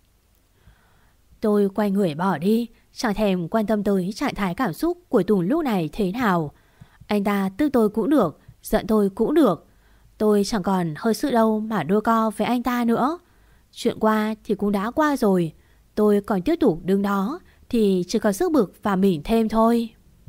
Tôi quay người bỏ đi, chẳng thèm quan tâm tới trạng thái cảm xúc của Tùng lúc này thế nào. Anh ta tức tôi cũng được, giận tôi cũng được. Tôi chẳng còn hơi sự đâu mà đôi co với anh ta nữa. Chuyện qua thì cũng đã qua rồi. Tôi còn tiếp tục đứng đó thì chỉ có sức bực và mình thêm thôi.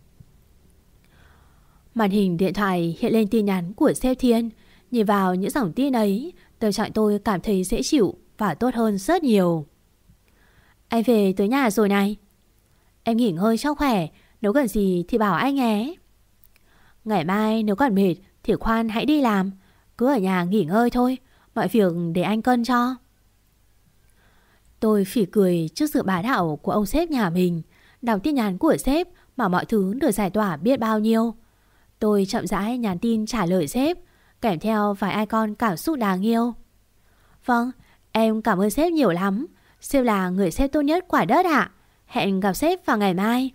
Màn hình điện thoại hiện lên tin nhắn của sếp Thiên. Nhìn vào những dòng tin ấy, tâm trạng tôi cảm thấy dễ chịu và tốt hơn rất nhiều. Anh về tới nhà rồi này. Em nghỉ ngơi cho khỏe, nếu cần gì thì bảo anh nhé. Ngày mai nếu còn mệt thì khoan hãy đi làm. Cứ ở nhà nghỉ ngơi thôi, mọi việc để anh cân cho. Tôi phỉ cười trước sự bá đạo của ông sếp nhà mình. Đọc tin nhắn của sếp mà mọi thứ được giải tỏa biết bao nhiêu. Tôi chậm rãi nhắn tin trả lời sếp, kèm theo vài icon cảm xúc đáng yêu. Vâng, em cảm ơn sếp nhiều lắm. Sếp là người sếp tốt nhất quả đất ạ. Hẹn gặp sếp vào ngày mai.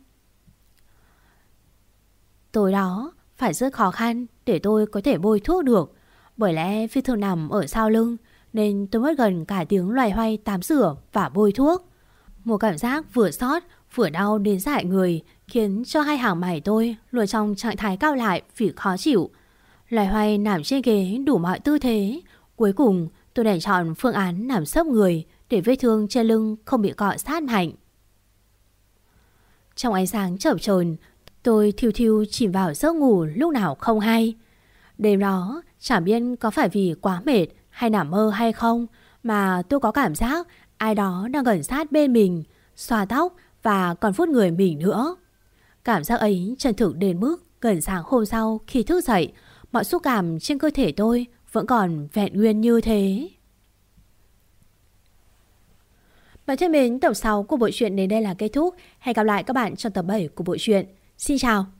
Tối đó phải rất khó khăn để tôi có thể bôi thuốc được. Bởi lẽ vết thương nằm ở sau lưng nên tôi mất gần cả tiếng loay hoay tắm rửa và bôi thuốc. Một cảm giác vừa xót vừa đau đến dại người khiến cho hai hàng mày tôi luôn trong trạng thái cao lại vì khó chịu. Loay hoay nằm trên ghế đủ mọi tư thế. Cuối cùng tôi đành chọn phương án nằm xấp người để vết thương trên lưng không bị cọ sát mạnh. Trong ánh sáng chập chờn, tôi thiu thiu chìm vào giấc ngủ lúc nào không hay. Đêm đó chẳng biết có phải vì quá mệt hay nằm mơ hay không mà tôi có cảm giác ai đó đang gần sát bên mình, xoa tóc và còn vuốt người mình nữa. Cảm giác ấy chân thực đến mức gần sáng hôm sau khi thức dậy, mọi xúc cảm trên cơ thể tôi vẫn còn vẹn nguyên như thế. Và thân mến, tập 6 của bộ truyện đến đây là kết thúc. Hẹn gặp lại các bạn trong tập 7 của bộ truyện. Xin chào!